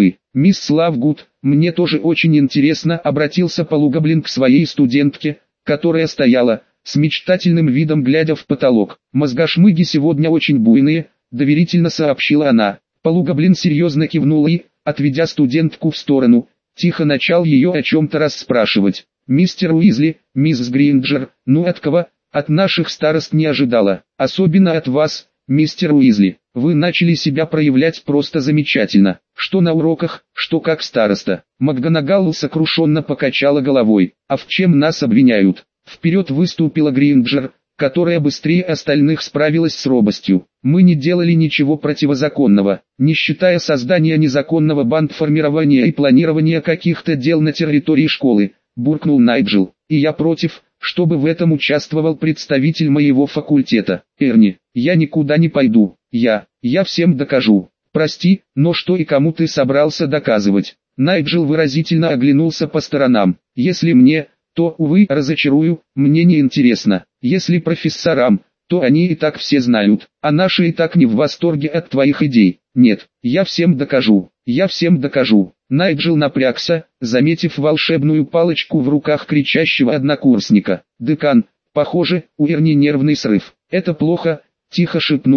Мисс Лавгуд, мне тоже очень интересно, обратился Полугоблин к своей студентке, которая стояла, с мечтательным видом глядя в потолок. «Мозгошмыги сегодня очень буйные», доверительно сообщила она. Полугоблин серьезно кивнул и, отведя студентку в сторону, тихо начал ее о чем-то расспрашивать. «Мистер Уизли, мисс Гринджер, ну от кого? От наших старост не ожидала, особенно от вас, мистер Уизли. Вы начали себя проявлять просто замечательно, что на уроках, что как староста». МакГонагал сокрушенно покачала головой. «А в чем нас обвиняют?» Вперед выступила Гринджер, которая быстрее остальных справилась с робостью. «Мы не делали ничего противозаконного, не считая создания незаконного бандформирования и планирования каких-то дел на территории школы», буркнул Найджел. «И я против, чтобы в этом участвовал представитель моего факультета. Эрни, я никуда не пойду, я всем докажу». «Прости, но что и кому ты собрался доказывать?» Найджел выразительно оглянулся по сторонам. «Если мне, то, увы, разочарую, мне не интересно. Если профессорам, то они и так все знают, а наши и так не в восторге от твоих идей. Нет, я всем докажу, я всем докажу». Найджел напрягся, заметив волшебную палочку в руках кричащего однокурсника. «Декан, похоже, у Эрни нервный срыв». «Это плохо», — тихо шепнул он.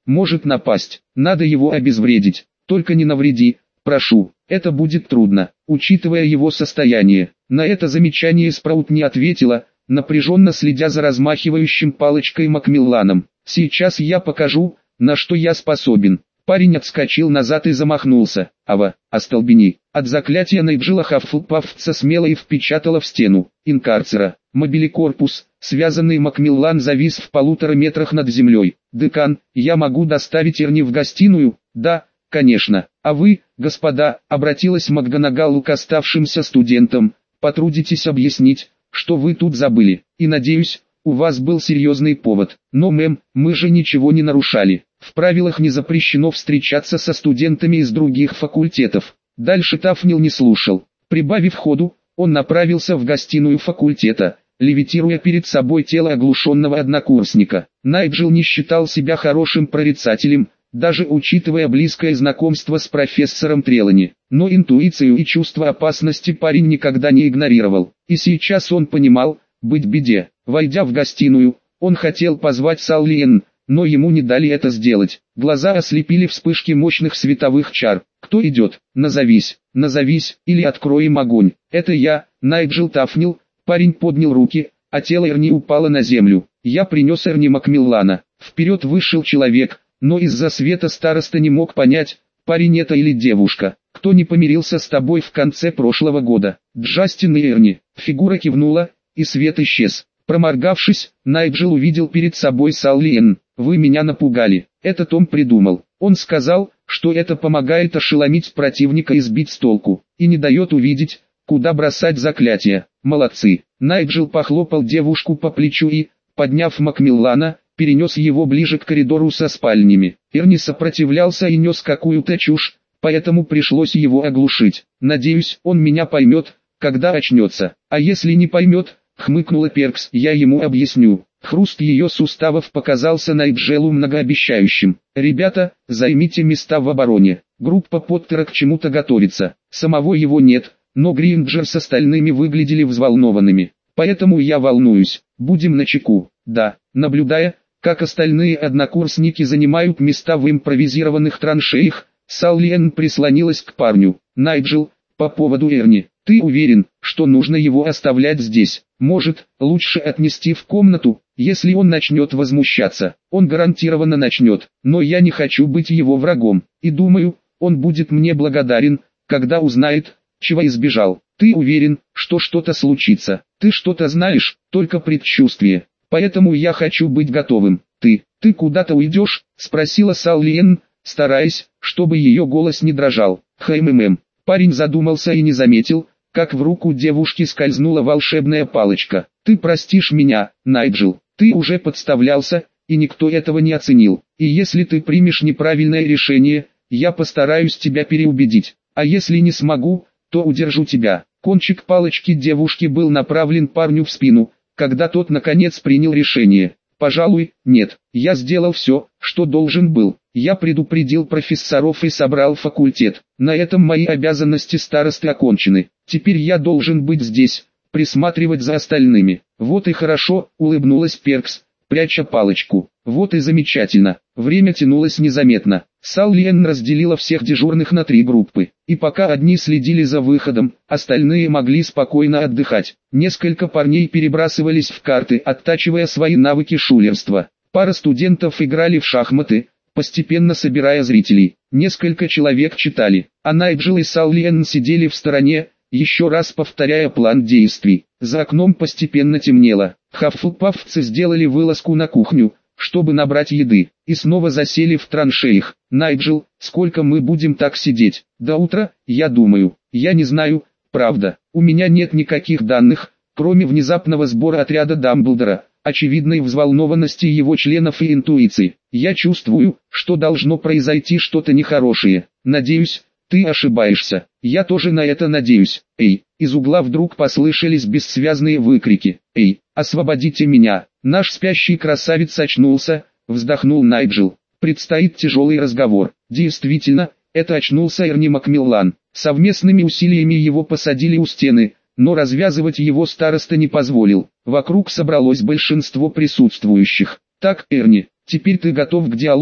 может напасть. Надо его обезвредить. Только не навреди, прошу. Это будет трудно, учитывая его состояние. На это замечание Спраут не ответила, напряженно следя за размахивающим палочкой Макмилланом. «Сейчас я покажу, на что я способен». Парень отскочил назад и замахнулся. Ава, остолбени. От заклятия Найджела Хаффлпафтса смело и впечатала в стену. Инкарцера. Мобиликорпус, связанный Макмиллан завис в 1,5 метрах над землей. «Декан, я могу доставить Эрни в гостиную?» «Да, конечно. А вы, господа», обратилась МакГонагалл к оставшимся студентам, «потрудитесь объяснить, что вы тут забыли. И надеюсь, у вас был серьезный повод». «Но, мэм, мы же ничего не нарушали. В правилах не запрещено встречаться со студентами из других факультетов». Дальше Тафнил не слушал. Прибавив ходу, он направился в гостиную факультета, левитируя перед собой тело оглушенного однокурсника. Найджел не считал себя хорошим прорицателем, даже учитывая близкое знакомство с профессором Трелани. Но интуицию и чувство опасности парень никогда не игнорировал. И сейчас он понимал, быть беде. Войдя в гостиную, он хотел позвать Саллиен, но ему не дали это сделать. Глаза ослепили вспышки мощных световых чар. «Кто идет? Назовись, назовись, или откроем огонь». «Это я, Найджел Тафнил». Парень поднял руки, а тело Эрни упало на землю. «Я принес Эрни Макмиллана». Вперед вышел человек, но из-за света староста не мог понять, парень это или девушка. «Кто не помирился с тобой в конце прошлого года?» «Джастин и Эрни». Фигура кивнула, и свет исчез. Проморгавшись, Найджел увидел перед собой Саллиен. «Вы меня напугали. Это Том придумал. Он сказал, что это помогает ошеломить противника и сбить с толку, и не дает увидеть, куда бросать заклятие. Молодцы». Найджел похлопал девушку по плечу и, подняв Макмиллана, перенес его ближе к коридору со спальнями. Эрни сопротивлялся и нес какую-то чушь, поэтому пришлось его оглушить. «Надеюсь, он меня поймет, когда очнется. А если не поймет?» — хмыкнула Перкс. «Я ему объясню». Хруст ее суставов показался Найджелу многообещающим. «Ребята, займите места в обороне. Группа Поттера к чему-то готовится. Самого его нет, но Гринджер с остальными выглядели взволнованными. Поэтому я волнуюсь. Будем начеку». «Да». Наблюдая, как остальные однокурсники занимают места в импровизированных траншеях, Саллиен прислонилась к парню. «Найджел, по поводу Эрни, ты уверен, что нужно его оставлять здесь? Может, лучше отнести в комнату?» «Если он начнет возмущаться, он гарантированно начнет, но я не хочу быть его врагом, и думаю, он будет мне благодарен, когда узнает, чего избежал. Ты уверен, что что-то случится? Ты что-то знаешь, только предчувствие, поэтому я хочу быть готовым». Ты куда-то уйдешь?» — спросила Саллиен, стараясь, чтобы ее голос не дрожал. «Хм». Парень задумался и не заметил, как в руку девушки скользнула волшебная палочка. «Ты простишь меня, Найджел. Ты уже подставлялся, и никто этого не оценил. И если ты примешь неправильное решение, я постараюсь тебя переубедить. А если не смогу, то удержу тебя». Кончик палочки девушки был направлен парню в спину, когда тот наконец принял решение. «Пожалуй, нет. Я сделал все, что должен был. Я предупредил профессоров и собрал факультет. На этом мои обязанности старосты окончены. Теперь я должен быть здесь, присматривать за остальными». «Вот и хорошо», — улыбнулась Перкс, пряча палочку. «Вот и замечательно». Время тянулось незаметно. Саллиен разделила всех дежурных на 3 группы, и пока одни следили за выходом, остальные могли спокойно отдыхать. Несколько парней перебрасывались в карты, оттачивая свои навыки шулерства. Пара студентов играли в шахматы, постепенно собирая зрителей. Несколько человек читали, а Найджел и Саллиен сидели в стороне, еще раз повторяя план действий. За окном постепенно темнело. Хаффлпафтсы сделали вылазку на кухню, чтобы набрать еды, и снова засели в траншеях. «Найджел, сколько мы будем так сидеть?» «До утра, я думаю. Я не знаю, правда. У меня нет никаких данных, кроме внезапного сбора отряда Дамблдора, очевидной взволнованности его членов и интуиции. Я чувствую, что должно произойти что-то нехорошее. Надеюсь, ты ошибаешься. Я тоже на это надеюсь». «Эй!» Из угла вдруг послышались бессвязные выкрики. «Эй, освободите меня!» «Наш спящий красавец очнулся», — вздохнул Найджел. «Предстоит тяжелый разговор». Действительно, это очнулся Эрни Макмиллан. Совместными усилиями его посадили у стены, но развязывать его староста не позволил. Вокруг собралось большинство присутствующих. «Так, Эрни, теперь ты готов к диалогу?»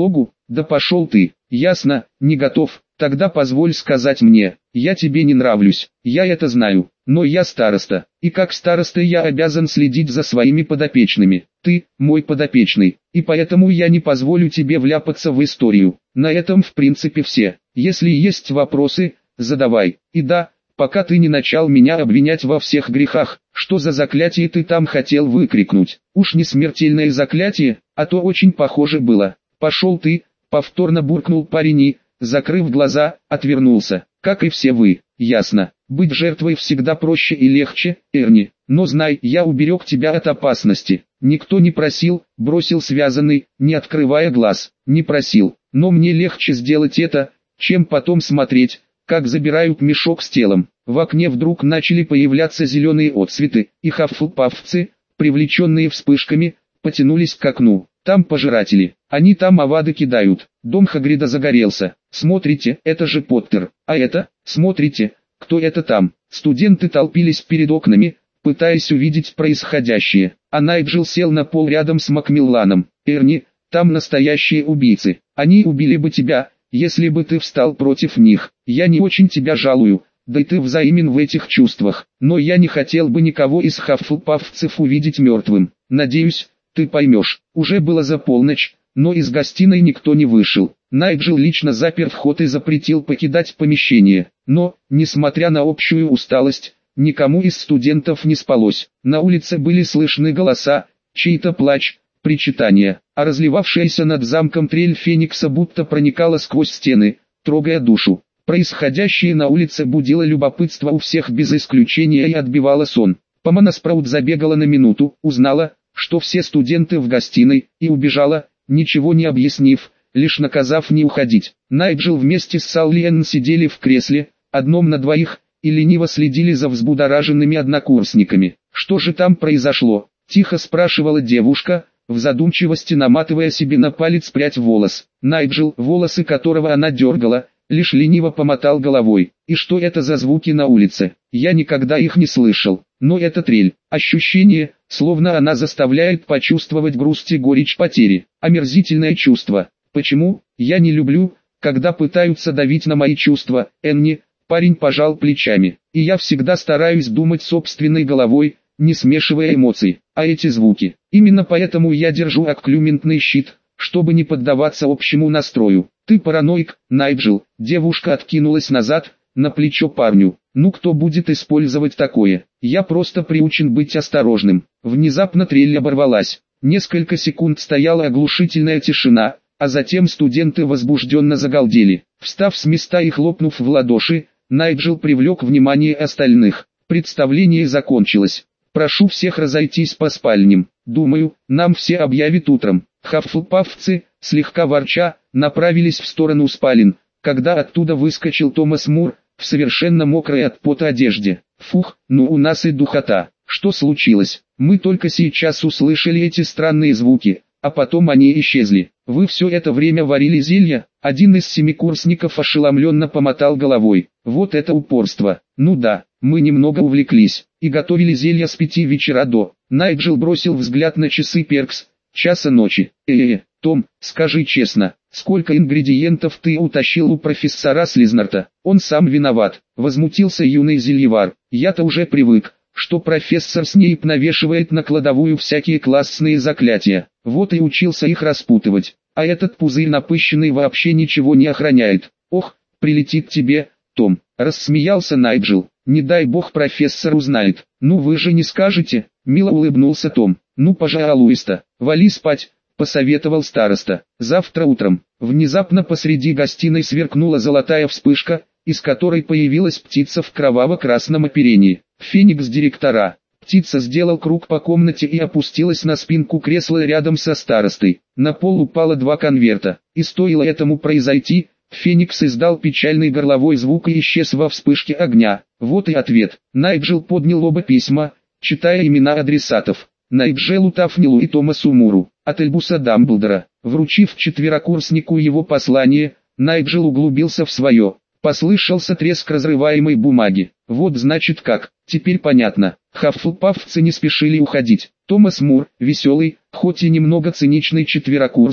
Да пошел ты. Ясно, не готов. Тогда позволь сказать мне, я тебе не нравлюсь, я это знаю, но я староста, и как староста я обязан следить за своими подопечными. Ты, мой подопечный, и поэтому я не позволю тебе вляпаться в историю. На этом в принципе все. Если есть вопросы, задавай. И да, пока ты не начал меня обвинять во всех грехах, что за заклятие ты там хотел выкрикнуть? Уж не смертельное заклятие, а то очень похоже было. Пошел ты, повторно буркнул парень и, закрыв глаза, отвернулся. Как и все вы, ясно. Быть жертвой всегда проще и легче, Эрни. Но знай, я уберег тебя от опасности. Никто не просил, бросил связанный, не открывая глаз. Не просил, но мне легче сделать это, чем потом смотреть, как забирают мешок с телом. В окне вдруг начали появляться зеленые отсветы, и хаффлпаффцы, привлеченные вспышками, потянулись к окну. Там пожиратели, они там авады кидают. Дом Хагрида загорелся. Смотрите, это же Поттер. А это, смотрите, кто это там? Студенты толпились перед окнами, пытаясь увидеть происходящее. А Найджел сел на пол рядом с Макмилланом. Эрни, там настоящие убийцы. Они убили бы тебя, если бы ты встал против них. Я не очень тебя жалую, да и ты взаимен в этих чувствах. Но я не хотел бы никого из хаффлпаффцев увидеть мертвым. Надеюсь, ты поймешь. Уже было за полночь, но из гостиной никто не вышел. Найджел лично запер вход и запретил покидать помещение. Но, несмотря на общую усталость, никому из студентов не спалось. На улице были слышны голоса, чей-то плач, причитания, а разливавшаяся над замком трель Феникса будто проникала сквозь стены, трогая душу. Происходящее на улице будило любопытство у всех без исключения и отбивало сон. Помана Спраут забегала на минуту, узнала, что все студенты в гостиной, и убежала, ничего не объяснив, лишь наказав не уходить. Найджел вместе с Саллиен сидели в кресле, одном на двоих, и лениво следили за взбудораженными однокурсниками. «Что же там произошло?» – тихо спрашивала девушка, в задумчивости наматывая себе на палец прядь волос. Найджел, волосы которого она дергала, лишь лениво помотал головой. «И что это за звуки на улице? Я никогда их не слышал. Но это трель. Ощущение, словно она заставляет почувствовать грусть и горечь потери. Омерзительное чувство. Почему? Я не люблю, когда пытаются давить на мои чувства, Энни». Парень пожал плечами. «И я всегда стараюсь думать собственной головой, не смешивая эмоций. А эти звуки. Именно поэтому я держу окклюментный щит, чтобы не поддаваться общему настрою. Ты параноик, Найджел». Девушка откинулась назад, на плечо парню. «Ну кто будет использовать такое? Я просто приучен быть осторожным». Внезапно трель оборвалась. Несколько секунд стояла оглушительная тишина, а затем студенты возбужденно загалдели. Встав с места и хлопнув в ладоши, Найджел привлек внимание остальных. «Представление закончилось. Прошу всех разойтись по спальням. Думаю, нам все объявят утром». Хаффлпаффцы, слегка ворча, направились в сторону спален, когда оттуда выскочил Томас Мур, в совершенно мокрой от пота одежде. «Фух, ну у нас и духота. Что случилось? Мы только сейчас услышали эти странные звуки, а потом они исчезли. Вы все это время варили зелья?» Один из семикурсников ошеломленно помотал головой. «Вот это упорство. Ну да, мы немного увлеклись, и готовили зелья с 5 вечера до». Найджел бросил взгляд на часы Перкс. Часа ночи. Том, скажи честно, сколько ингредиентов ты утащил у профессора Слизнарта? Он сам виноват, возмутился юный зельевар. Я-то уже привык, что профессор Снейп навешивает на кладовую всякие классные заклятия. Вот и учился их распутывать. А этот пузырь напыщенный вообще ничего не охраняет. Ох, прилетит тебе, Том, рассмеялся Найджел. Не дай бог профессор узнает. Ну вы же не скажете, мило улыбнулся Том. Ну пожалуйста, вали спать, посоветовал староста. Завтра утром. Внезапно посреди гостиной сверкнула золотая вспышка, из которой появилась птица в кроваво-красном оперении. Феникс директора. Птица сделал круг по комнате и опустилась на спинку кресла рядом со старостой. На пол упало 2 конверта. И стоило этому произойти, Феникс издал печальный горловой звук и исчез во вспышке огня. Вот и ответ. Найджел поднял оба письма, читая имена адресатов. Найджелу Тафнилу и Томасу Муру, от Альбуса Дамблдора. Вручив четверокурснику его послание, Найджел углубился в свое. Послышался треск разрываемой бумаги. Вот значит как, теперь понятно. Хаффлпаффцы не спешили уходить. Томас Мур, веселый, хоть и немного циничный четверокурсник,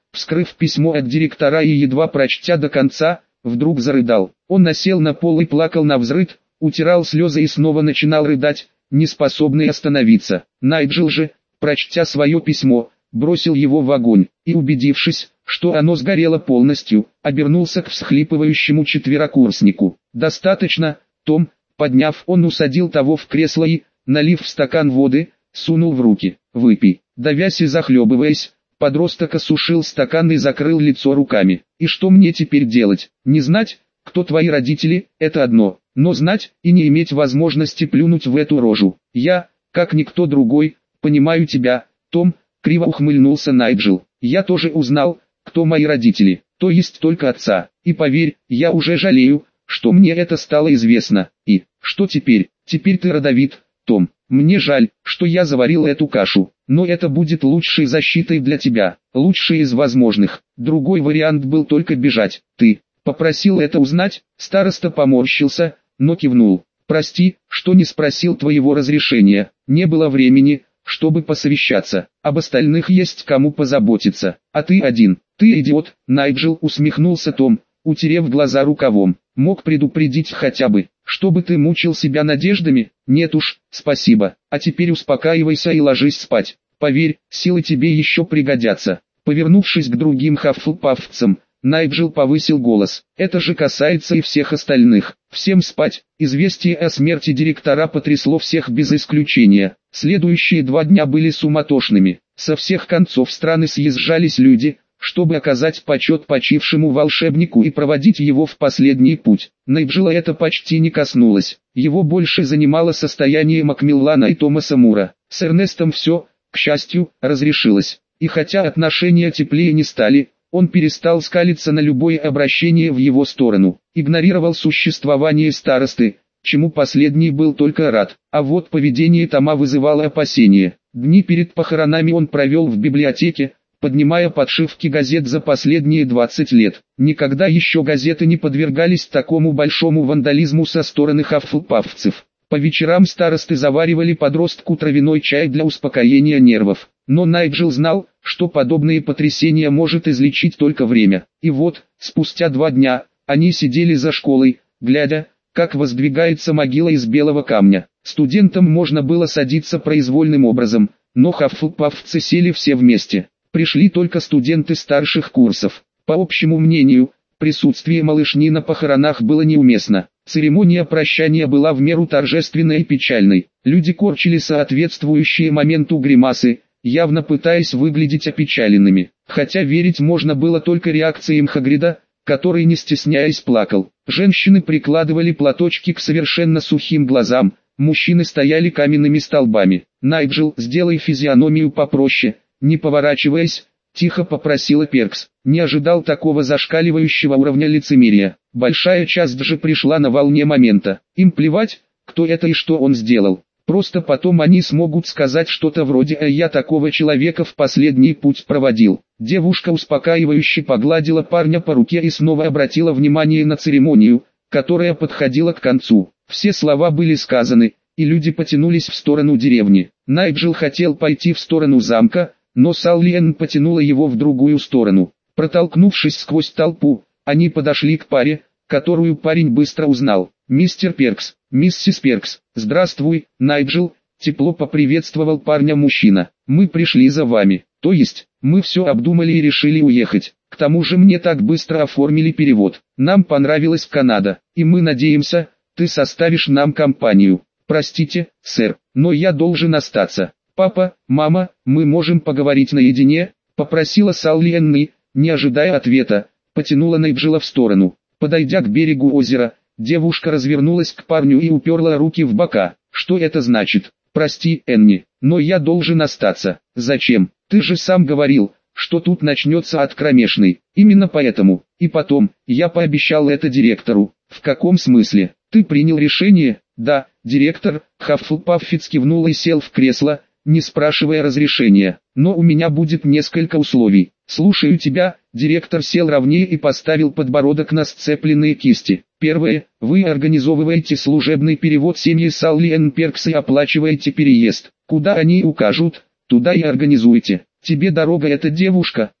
вскрыв письмо от директора и едва прочтя до конца, вдруг зарыдал. Он насел на пол и плакал навзрыд, утирал слезы и снова начинал рыдать, не способный остановиться. Найджел же, прочтя свое письмо, бросил его в огонь, и убедившись, что оно сгорело полностью, обернулся к всхлипывающему четверокурснику. «Достаточно, Том», подняв, он усадил того в кресло и, налив в стакан воды, сунул в руки. «Выпей». Давясь и захлебываясь, подросток осушил стакан и закрыл лицо руками. «И что мне теперь делать? Не знать, кто твои родители, это одно, но знать и не иметь возможности плюнуть в эту рожу. Я, как никто другой, понимаю тебя, Том», криво ухмыльнулся Найджел. «Я тоже узнал, кто мои родители, то есть только отца, и поверь, я уже жалею, что мне это стало известно. И, что теперь? Теперь ты родовит, Том. Мне жаль, что я заварил эту кашу, но это будет лучшей защитой для тебя, лучшей из возможных. Другой вариант был только бежать. Ты попросил это узнать?» Староста поморщился, но кивнул. «Прости, что не спросил твоего разрешения, не было времени, чтобы посовещаться. Об остальных есть кому позаботиться, а ты один. Ты идиот», Найджел усмехнулся Том, утерев глаза рукавом. «Мог предупредить хотя бы, чтобы ты мучил себя надеждами? Нет уж, спасибо. А теперь успокаивайся и ложись спать. Поверь, силы тебе еще пригодятся». Повернувшись к другим хаффлпаффцам, Найджел повысил голос. «Это же касается и всех остальных. Всем спать». Известие о смерти директора потрясло всех без исключения. Следующие 2 дня были суматошными. Со всех концов страны съезжались люди, чтобы оказать почет почившему волшебнику и проводить его в последний путь. Найджела это почти не коснулось. Его больше занимало состояние Макмиллана и Томаса Мура. С Эрнестом все, к счастью, разрешилось. И хотя отношения теплее не стали, он перестал скалиться на любое обращение в его сторону, игнорировал существование старосты, чему последний был только рад. А вот поведение Тома вызывало опасения. Дни перед похоронами он провел в библиотеке, поднимая подшивки газет за последние 20 лет. Никогда еще газеты не подвергались такому большому вандализму со стороны хаффлпаффцев. По вечерам старосты заваривали подростку травяной чай для успокоения нервов. Но Найджел знал, что подобные потрясения может излечить только время. И вот, спустя 2 дня, они сидели за школой, глядя, как воздвигается могила из белого камня. Студентам можно было садиться произвольным образом, но хаффлпаффцы сели все вместе. Пришли только студенты старших курсов. По общему мнению, присутствие малышни на похоронах было неуместно. Церемония прощания была в меру торжественной и печальной. Люди корчили соответствующие моменту гримасы, явно пытаясь выглядеть опечаленными. Хотя верить можно было только реакциям Хагрида, который не стесняясь плакал. Женщины прикладывали платочки к совершенно сухим глазам, мужчины стояли каменными столбами. «Найджел, сделай физиономию попроще», не поворачиваясь, тихо попросила Перкс. Не ожидал такого зашкаливающего уровня лицемерия. Большая часть же пришла на волне момента. Им плевать, кто это и что он сделал. Просто потом они смогут сказать что-то вроде «А я такого человека в последний путь проводил». Девушка успокаивающе погладила парня по руке и снова обратила внимание на церемонию, которая подходила к концу. Все слова были сказаны, и люди потянулись в сторону деревни. Найджел хотел пойти в сторону замка, но Саллиен потянула его в другую сторону. Протолкнувшись сквозь толпу, они подошли к паре, которую парень быстро узнал. «Мистер Перкс, миссис Перкс, здравствуй, Найджел», тепло поприветствовал парня мужчина. «Мы пришли за вами, то есть, мы все обдумали и решили уехать. К тому же мне так быстро оформили перевод. Нам понравилась Канада, и мы надеемся, ты составишь нам компанию. Простите, сэр, но я должен остаться. Папа, мама, мы можем поговорить наедине?» попросила Саллиен, не ожидая ответа, потянула Найджела в сторону. Подойдя к берегу озера, девушка развернулась к парню и уперла руки в бока. «Что это значит? Прости, Энни, но я должен остаться». «Зачем? Ты же сам говорил, что тут начнется ад кромешный. Именно поэтому. И потом, я пообещал это директору». «В каком смысле? Ты принял решение?» «Да, директор», Хаффлпаффец кивнул и сел в кресло, не спрашивая разрешения. «Но у меня будет несколько условий». «Слушаю тебя». Директор сел ровнее и поставил подбородок на сцепленные кисти. «Первое, вы организовываете служебный перевод семьи Саллиен Перкс и оплачиваете переезд. Куда они укажут, туда и организуйте. Тебе дорога эта девушка,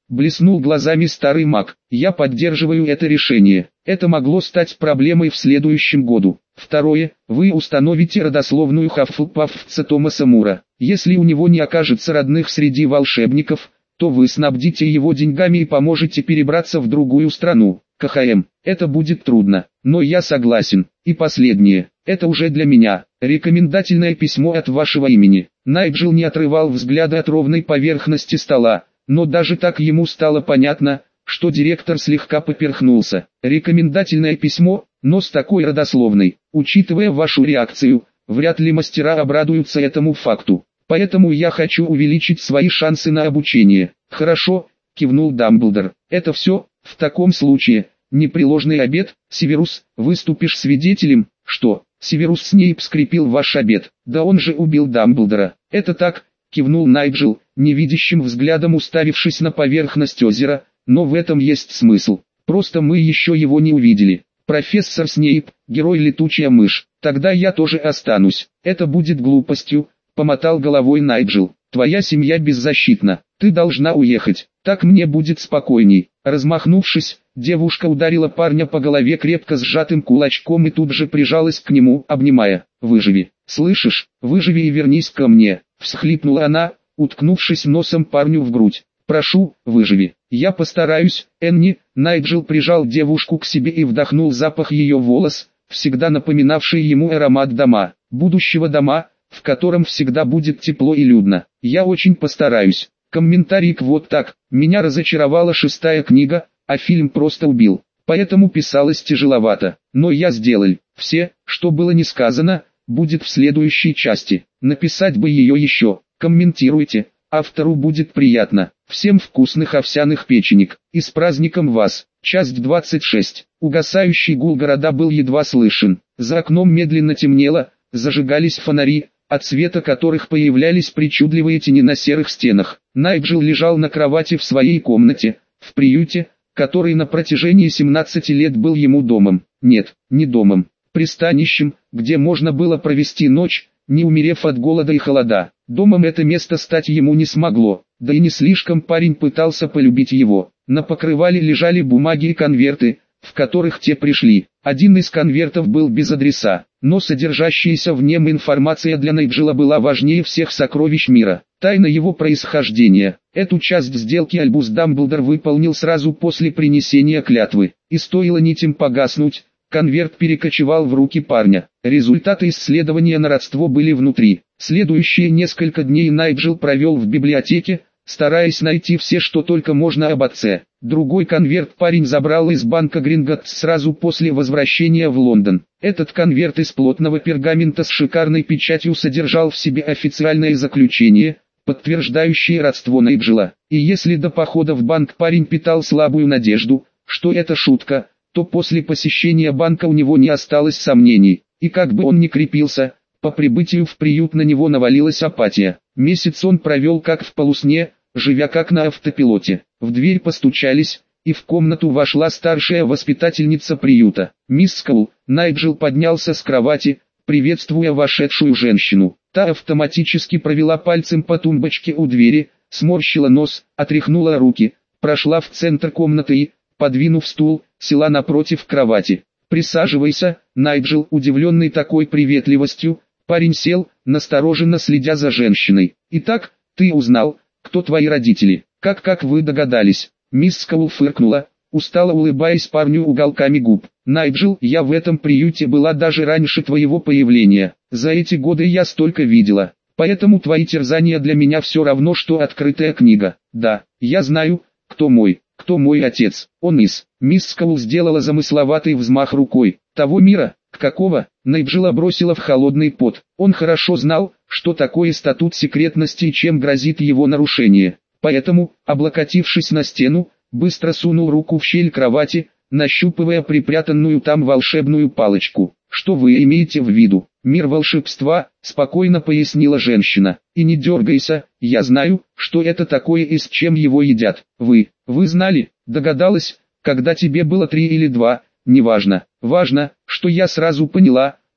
блеснул глазами старый маг. Я поддерживаю это решение. Это могло стать проблемой в следующем году. Второе, вы установите родословную Хаффлпаффца Томаса Мура. Если у него не окажется родных среди волшебников, то вы снабдите его деньгами и поможете перебраться в другую страну. КХМ. Это будет трудно, но я согласен. И последнее, это уже для меня. Рекомендательное письмо от вашего имени. Найджел не отрывал взгляда от ровной поверхности стола, но даже так ему стало понятно, что директор слегка поперхнулся. Рекомендательное письмо, но с такой родословной. Учитывая вашу реакцию, вряд ли мастера обрадуются этому факту. Поэтому я хочу увеличить свои шансы на обучение. Хорошо, кивнул Дамблдор. Это все, в таком случае, непреложный обет. Северус, выступишь свидетелем. Что? Северус Снейп скрепил ваш обет. Да он же убил Дамблдора. Это так, кивнул Найджел, невидящим взглядом уставившись на поверхность озера, но в этом есть смысл. Просто мы еще его не увидели. Профессор Снейп, герой летучая мышь. Тогда я тоже останусь. Это будет глупостью, помотал головой Найджел. Твоя семья беззащитна. Ты должна уехать. Так мне будет спокойней. Размахнувшись, девушка ударила парня по голове крепко сжатым кулачком и тут же прижалась к нему, обнимая. «Выживи, слышишь? Выживи и вернись ко мне!» Всхлипнула она, уткнувшись носом парню в грудь. «Прошу, выживи. Я постараюсь, Энни». Найджел прижал девушку к себе и вдохнул запах ее волос, всегда напоминавший ему аромат дома, будущего дома, в котором всегда будет тепло и людно. «Я очень постараюсь». Комментарий вот так. Меня разочаровала 6-я книга, а фильм просто убил. Поэтому писалось тяжеловато. Но я сделал. Все, что было не сказано, будет в следующей части. Написать бы ее еще. Комментируйте. Автору будет приятно. Всем вкусных овсяных печенек. И с праздником вас. Часть 26. Угасающий гул города был едва слышен. За окном медленно темнело, зажигались фонари, от света которых появлялись причудливые тени на серых стенах. Найджел лежал на кровати в своей комнате, в приюте, который на протяжении 17 лет был ему домом. Нет, не домом, пристанищем, где можно было провести ночь, не умерев от голода и холода. Домом это место стать ему не смогло, да и не слишком парень пытался полюбить его. На покрывале лежали бумаги и конверты, в которых те пришли. Один из конвертов был без адреса, но содержащаяся в нем информация для Найджела была важнее всех сокровищ мира. Тайна его происхождения. Эту часть сделки Альбус Дамблдор выполнил сразу после принесения клятвы, и стоило нитям погаснуть, конверт перекочевал в руки парня. Результаты исследования на родство были внутри. Следующие несколько дней Найджел провел в библиотеке, стараясь найти все, что только можно об отце. Другой конверт парень забрал из банка Гринготтс сразу после возвращения в Лондон. Этот конверт из плотного пергамента с шикарной печатью содержал в себе официальное заключение, подтверждающее родство Найджела. И если до похода в банк парень питал слабую надежду, что это шутка, то после посещения банка у него не осталось сомнений. И как бы он ни крепился, по прибытию в приют на него навалилась апатия. Месяц он провел как в полусне, живя как на автопилоте. В дверь постучались, и в комнату вошла старшая воспитательница приюта. «Мисс Скоул». Найджел поднялся с кровати, приветствуя вошедшую женщину. Та автоматически провела пальцем по тумбочке у двери, сморщила нос, отряхнула руки, прошла в центр комнаты и, подвинув стул, села напротив кровати. «Присаживайся», Найджел, удивленный такой приветливостью, парень сел, настороженно следя за женщиной. «Итак, ты узнал, кто твои родители? Как вы догадались?» Мисс Скоул фыркнула, устало улыбаясь парню уголками губ. «Найджел, я в этом приюте была даже раньше твоего появления. За эти годы я столько видела. Поэтому твои терзания для меня все равно, что открытая книга. Да, я знаю, кто мой отец. Он из...» Мисс Скоул сделала замысловатый взмах рукой. «Того мира, какого?» Найджела бросила в холодный пот. Он хорошо знал, что такое статут секретности и чем грозит его нарушение. Поэтому, облокотившись на стену, быстро сунул руку в щель кровати, нащупывая припрятанную там волшебную палочку. «Что вы имеете в виду?» «Мир волшебства», — спокойно пояснила женщина. «И не дергайся, я знаю, что это такое и с чем его едят. Вы знали?» «Догадалась, когда тебе было 3 или 2, неважно. Важно, что я сразу поняла,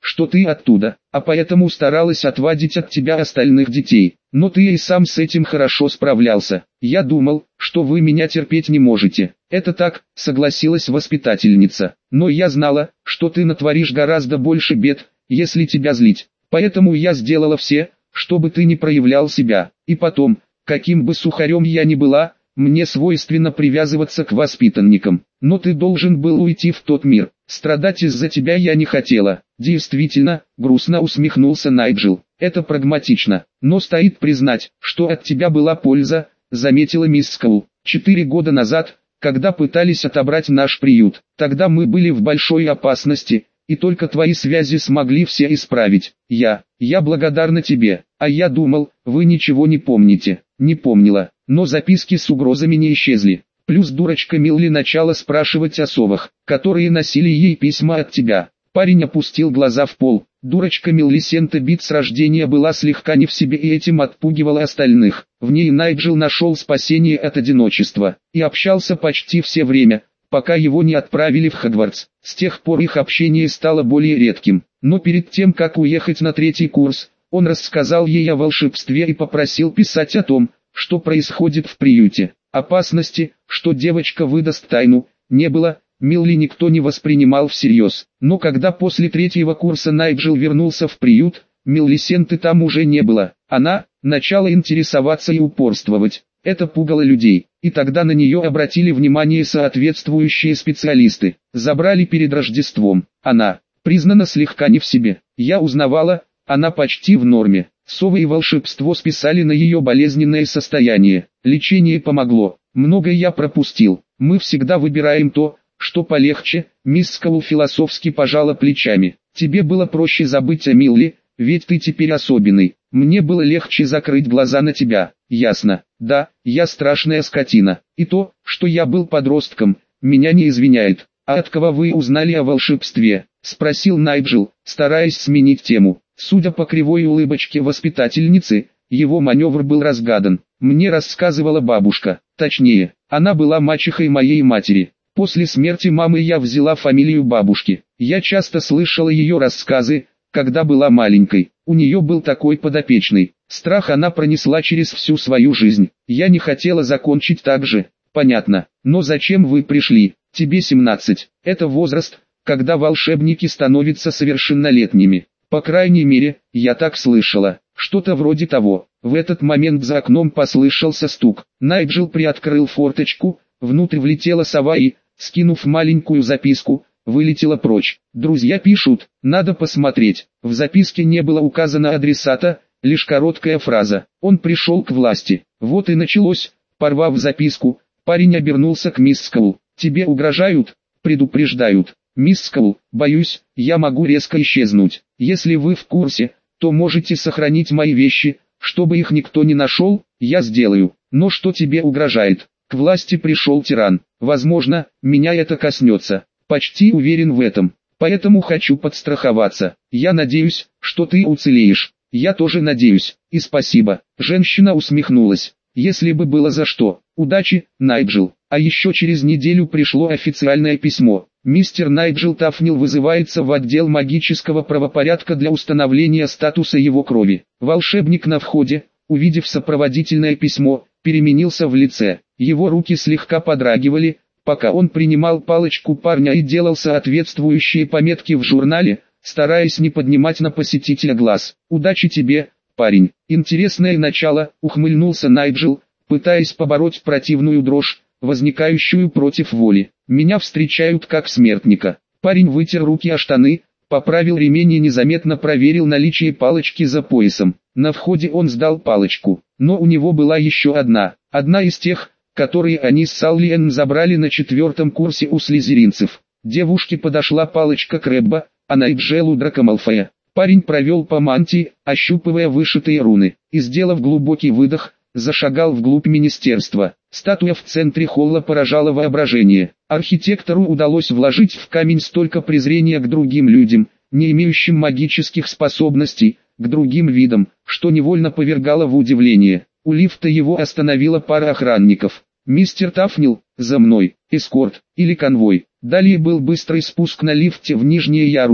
что ты оттуда, а поэтому старалась отвадить от тебя остальных детей. Но ты и сам с этим хорошо справлялся. Я думал, что вы меня терпеть не можете. Это так, согласилась воспитательница. Но я знала, что ты натворишь гораздо больше бед, если тебя злить. Поэтому я сделала все, чтобы ты не проявлял себя. И потом, каким бы сухарем я ни была, мне свойственно привязываться к воспитанникам. Но ты должен был уйти в тот мир. Страдать из-за тебя я не хотела. Действительно, грустно усмехнулся Найджел. Это прагматично. Но стоит признать, что от тебя была польза, заметила мисс Скоул. 4 года назад, когда пытались отобрать наш приют, тогда мы были в большой опасности, и только твои связи смогли все исправить. Я благодарна тебе, а я думал, вы ничего не помните. Не помнила, но записки с угрозами не исчезли. Плюс дурочка Милли начала спрашивать о совах, которые носили ей письма от тебя. Парень опустил глаза в пол. Дурочка Милисента Бит с рождения была слегка не в себе и этим отпугивала остальных. В ней Найджел нашел спасение от одиночества и общался почти все время, пока его не отправили в Хогвартс. С тех пор их общение стало более редким. Но перед тем, как уехать на 3-й курс, он рассказал ей о волшебстве и попросил писать о том, что происходит в приюте. Опасности, что девочка выдаст тайну, не было. Милли никто не воспринимал всерьез. Но когда после 3-го курса Найджел вернулся в приют, Милисенты там уже не было. Она начала интересоваться и упорствовать. Это пугало людей. И тогда на нее обратили внимание соответствующие специалисты. Забрали перед Рождеством. Она признана слегка не в себе. Я узнавала, она почти в норме. Совы и волшебство списали на ее болезненное состояние. Лечение помогло. Многое я пропустил. Мы всегда выбираем то, что полегче. Мисс Скоул философски пожала плечами. Тебе было проще забыть о Милли, ведь ты теперь особенный. Мне было легче закрыть глаза на тебя. Ясно. Да, я страшная скотина. И то, что я был подростком, меня не извиняет. А от кого вы узнали о волшебстве? Спросил Найджел, стараясь сменить тему. Судя по кривой улыбочке воспитательницы, его маневр был разгадан. Мне рассказывала бабушка. Точнее, она была мачехой моей матери. После смерти мамы я взяла фамилию бабушки. Я часто слышала ее рассказы, когда была маленькой. У нее был такой подопечный. Страх она пронесла через всю свою жизнь. Я не хотела закончить так же. Понятно. Но зачем вы пришли? Тебе 17. Это возраст, когда волшебники становятся совершеннолетними. По крайней мере, я так слышала. Что-то вроде того. В этот момент за окном послышался стук. Найджел приоткрыл форточку, внутрь влетела сова и, скинув маленькую записку, вылетела прочь. Друзья пишут, надо посмотреть. В записке не было указано адресата, лишь короткая фраза. Он пришел к власти. Вот и началось. Порвав записку, парень обернулся к мисс Скоул. Тебе угрожают? Предупреждают. Мисс Скоул, боюсь, я могу резко исчезнуть. Если вы в курсе, то можете сохранить мои вещи, чтобы их никто не нашел, я сделаю. Но что тебе угрожает? К власти пришел тиран. Возможно, меня это коснется. Почти уверен в этом. Поэтому хочу подстраховаться. Я надеюсь, что ты уцелеешь. Я тоже надеюсь. И спасибо. Женщина усмехнулась. Если бы было за что. Удачи, Найджел. А еще через неделю пришло официальное письмо. Мистер Найджел Тафнил вызывается в отдел магического правопорядка для установления статуса его крови. Волшебник на входе, увидев сопроводительное письмо, переменился в лице. Его руки слегка подрагивали, пока он принимал палочку парня и делал соответствующие пометки в журнале, стараясь не поднимать на посетителя глаз. «Удачи тебе, парень. Интересное начало», — ухмыльнулся Найджел, пытаясь побороть противную дрожь, возникающую против воли. «Меня встречают как смертника». Парень вытер руки о штаны, поправил ремень и незаметно проверил наличие палочки за поясом. На входе он сдал палочку, но у него была еще одна из тех, которые они с Саллиен забрали на 4-м курсе у слизеринцев. Девушке подошла палочка Крэбба, а Найджелу Драко Малфоя. Парень провел по мантии, ощупывая вышитые руны, и, сделав глубокий выдох, зашагал вглубь министерства. Статуя в центре холла поражала воображение. Архитектору удалось вложить в камень столько презрения к другим людям, не имеющим магических способностей, к другим видам, что невольно повергало в удивление. У лифта его остановила пара охранников. «Мистер Тафнил, за мной, эскорт, или конвой». Далее был быстрый спуск на лифте в нижние ярусы,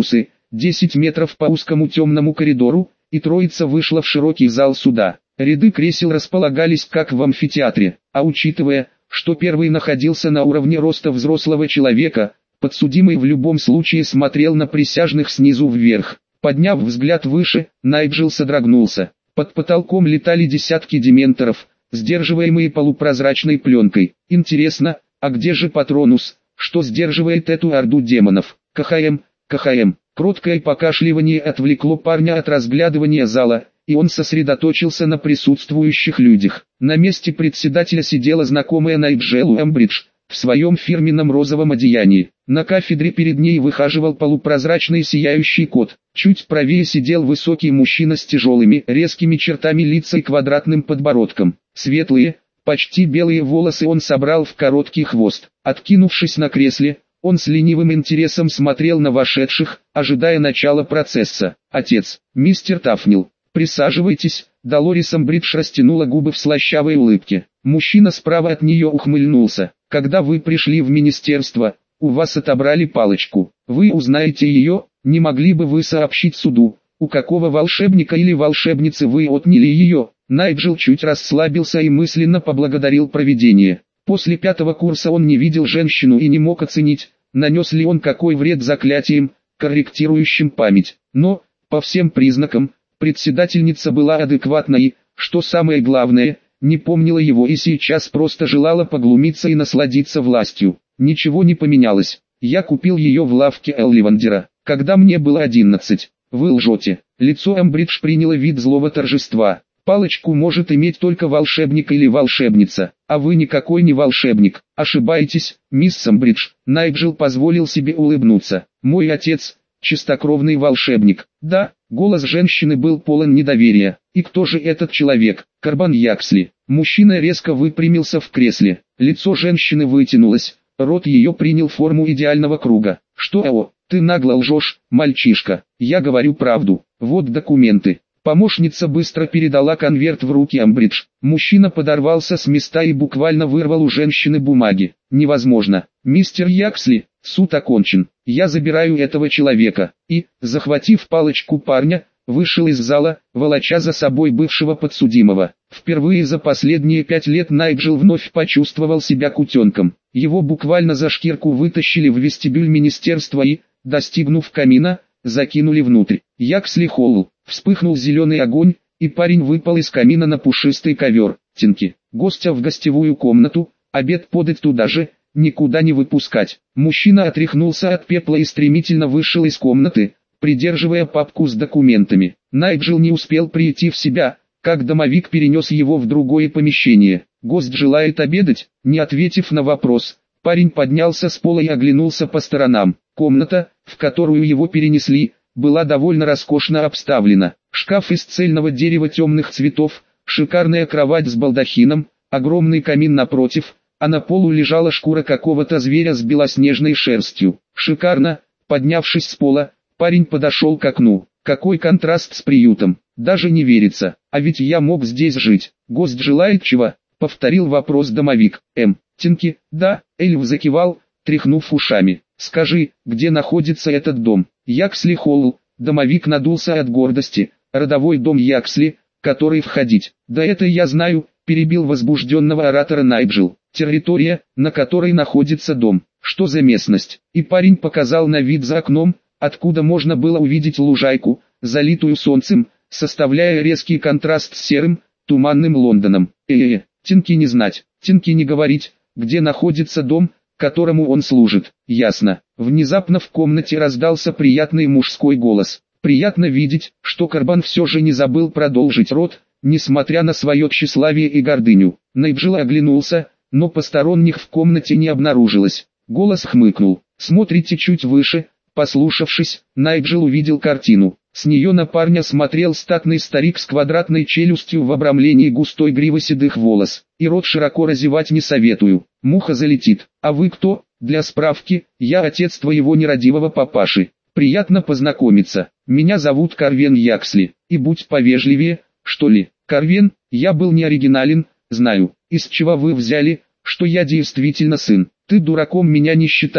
10 метров по узкому темному коридору, и троица вышла в широкий зал суда. Ряды кресел располагались как в амфитеатре, а учитывая, что первый находился на уровне роста взрослого человека, подсудимый в любом случае смотрел на присяжных снизу вверх. Подняв взгляд выше, Найджел содрогнулся. Под потолком летали десятки дементоров, сдерживаемые полупрозрачной пленкой. Интересно, а где же Патронус, что сдерживает эту орду демонов? КХМ, КХМ. Кроткое покашливание отвлекло парня от разглядывания зала, и он сосредоточился на присутствующих людях. На месте председателя сидела знакомая Найджелу Эмбридж, в своем фирменном розовом одеянии. На кафедре перед ней выхаживал полупрозрачный сияющий кот. Чуть правее сидел высокий мужчина с тяжелыми, резкими чертами лица и квадратным подбородком. Светлые, почти белые волосы он собрал в короткий хвост. Откинувшись на кресле, он с ленивым интересом смотрел на вошедших, ожидая начала процесса. «Отец, мистер Тафнил, присаживайтесь». Долорис Эмбридж растянула губы в слащавой улыбке. Мужчина справа от нее ухмыльнулся. «Когда вы пришли в министерство, у вас отобрали палочку. Вы узнаете ее, не могли бы вы сообщить суду, у какого волшебника или волшебницы вы отняли ее?» Найджел чуть расслабился и мысленно поблагодарил провидение. После 5-го курса он не видел женщину и не мог оценить, нанес ли он какой вред заклятием, корректирующим память. Но, по всем признакам, председательница была адекватна и, что самое главное, не помнила его и сейчас просто желала поглумиться и насладиться властью. Ничего не поменялось. Я купил ее в лавке Элливандера, когда мне было 11. Вы лжете. Лицо Эмбридж приняло вид злого торжества. Палочку может иметь только волшебник или волшебница, а вы никакой не волшебник. Ошибаетесь, мисс Эмбридж. Найджел позволил себе улыбнуться. Мой отец — чистокровный волшебник. Да, голос женщины был полон недоверия. И кто же этот человек? Карбан Яксли. Мужчина резко выпрямился в кресле. Лицо женщины вытянулось, рот ее принял форму идеального круга. Что, ты нагло лжешь, мальчишка. Я говорю правду. Вот документы. Помощница быстро передала конверт в руки Эмбридж. Мужчина подорвался с места и буквально вырвал у женщины бумаги. Невозможно. Мистер Яксли, суд окончен. Я забираю этого человека. И, захватив палочку парня, вышел из зала, волоча за собой бывшего подсудимого. Впервые за последние 5 лет Найджел вновь почувствовал себя кутенком. Его буквально за шкирку вытащили в вестибюль министерства и, достигнув камина, закинули внутрь. Яксли Холл. Вспыхнул зеленый огонь, и парень выпал из камина на пушистый ковер. Тинки. Гостя в гостевую комнату, обед подать туда же, никуда не выпускать. Мужчина отряхнулся от пепла и стремительно вышел из комнаты, придерживая папку с документами. Найджел не успел прийти в себя, как домовик перенес его в другое помещение. Гость желает обедать? Не ответив на вопрос, парень поднялся с пола и оглянулся по сторонам. Комната, в которую его перенесли, была довольно роскошно обставлена. Шкаф из цельного дерева темных цветов, шикарная кровать с балдахином, огромный камин напротив, а на полу лежала шкура какого-то зверя с белоснежной шерстью. Шикарно. Поднявшись с пола, парень подошел к окну. Какой контраст с приютом. Даже не верится. А ведь я мог здесь жить. Гость желает чего? Повторил вопрос домовик. Тинки, да, эльф закивал, тряхнув ушами. Скажи, где находится этот дом? Яксли Холл. Домовик надулся от гордости. Родовой дом Яксли, который входить. Да это я знаю, перебил возбужденного оратора Найджел. Территория, на которой находится дом. Что за местность? И парень показал на вид за окном, откуда можно было увидеть лужайку, залитую солнцем, составляя резкий контраст с серым, туманным Лондоном. Тинки не знать, Тинки не говорить, где находится дом, которому он служит. Ясно. Внезапно в комнате раздался приятный мужской голос. Приятно видеть, что Карбан все же не забыл продолжить род, несмотря на свое тщеславие и гордыню. Найджел оглянулся, но посторонних в комнате не обнаружилось. Голос хмыкнул. Смотрите чуть выше. Послушавшись, Найджел увидел картину. С нее на парня смотрел статный старик с квадратной челюстью в обрамлении густой гривы седых волос. И рот широко разевать не советую. Муха залетит. А вы кто? Для справки, я отец твоего нерадивого папаши. Приятно познакомиться. Меня зовут Карвен Яксли. И будь повежливее, что ли. Карвен, я был не оригинален, знаю. Из чего вы взяли, что я действительно сын? Ты дураком меня не считай.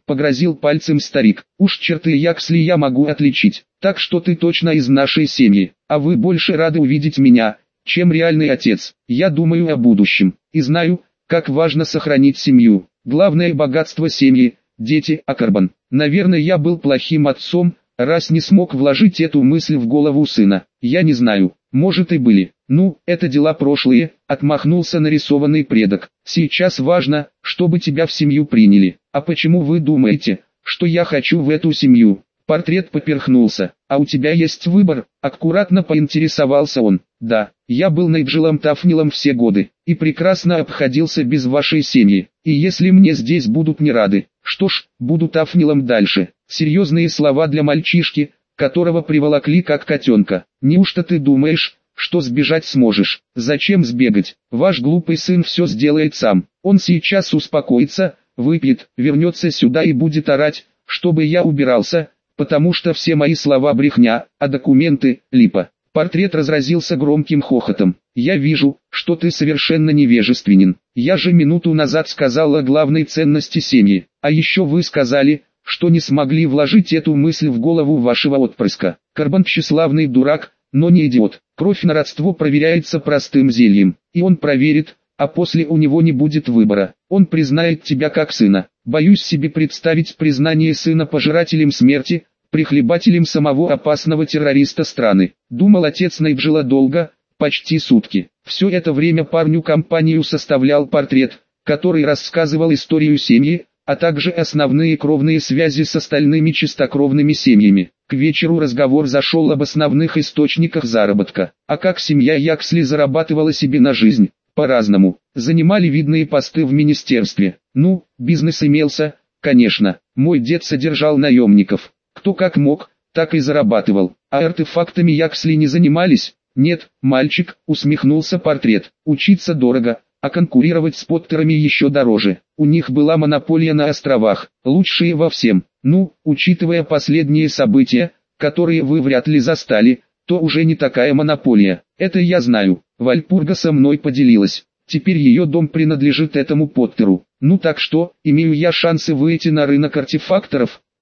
погрозил пальцем старик. Уж черты Яксли я могу отличить, так что ты точно из нашей семьи, а вы больше рады увидеть меня, чем реальный отец. Я думаю о будущем, и знаю, как важно сохранить семью. Главное богатство семьи – дети, Акарбан. Наверное, я был плохим отцом, раз не смог вложить эту мысль в голову сына. Я не знаю, может и были. Ну, это дела прошлые, отмахнулся нарисованный предок. Сейчас важно, чтобы тебя в семью приняли. А почему вы думаете, что я хочу в эту семью? Портрет поперхнулся. А у тебя есть выбор? Аккуратно поинтересовался он. Да, я был Найджелом Тафнилом все годы, и прекрасно обходился без вашей семьи. И если мне здесь будут не рады, что ж, буду Тафнилом дальше. Серьезные слова для мальчишки, которого приволокли как котенка. Неужто ты думаешь, что сбежать сможешь? Зачем сбегать? Ваш глупый сын все сделает сам. Он сейчас успокоится, выпьет, вернется сюда и будет орать, чтобы я убирался, потому что все мои слова брехня, а документы – липа. Портрет разразился громким хохотом. Я вижу, что ты совершенно невежественен. Я же минуту назад сказал о главной ценности семьи. А еще вы сказали, что не смогли вложить эту мысль в голову вашего отпрыска. Карбан тщеславный дурак, но не идиот. Кровь на родство проверяется простым зельем, и он проверит, а после у него не будет выбора. Он признает тебя как сына. Боюсь себе представить признание сына пожирателем смерти, прихлебателем самого опасного террориста страны. Думал отец Найджела долго, почти сутки. Все это время парню компанию составлял портрет, который рассказывал историю семьи, а также основные кровные связи с остальными чистокровными семьями. К вечеру разговор зашел об основных источниках заработка. А как семья Яксли зарабатывала себе на жизнь? По-разному. Занимали видные посты в министерстве. Ну, бизнес имелся, конечно. Мой дед содержал наемников. Кто как мог, так и зарабатывал. А артефактами Яксли не занимались? Нет, мальчик, усмехнулся портрет. Учиться дорого, а конкурировать с Поттерами еще дороже. У них была монополия на островах, лучшие во всем. Ну, учитывая последние события, которые вы вряд ли застали, то уже не такая монополия. Это я знаю. Вальпурга со мной поделилась. Теперь ее дом принадлежит этому Поттеру. Ну так что, имею я шансы выйти на рынок артефакторов?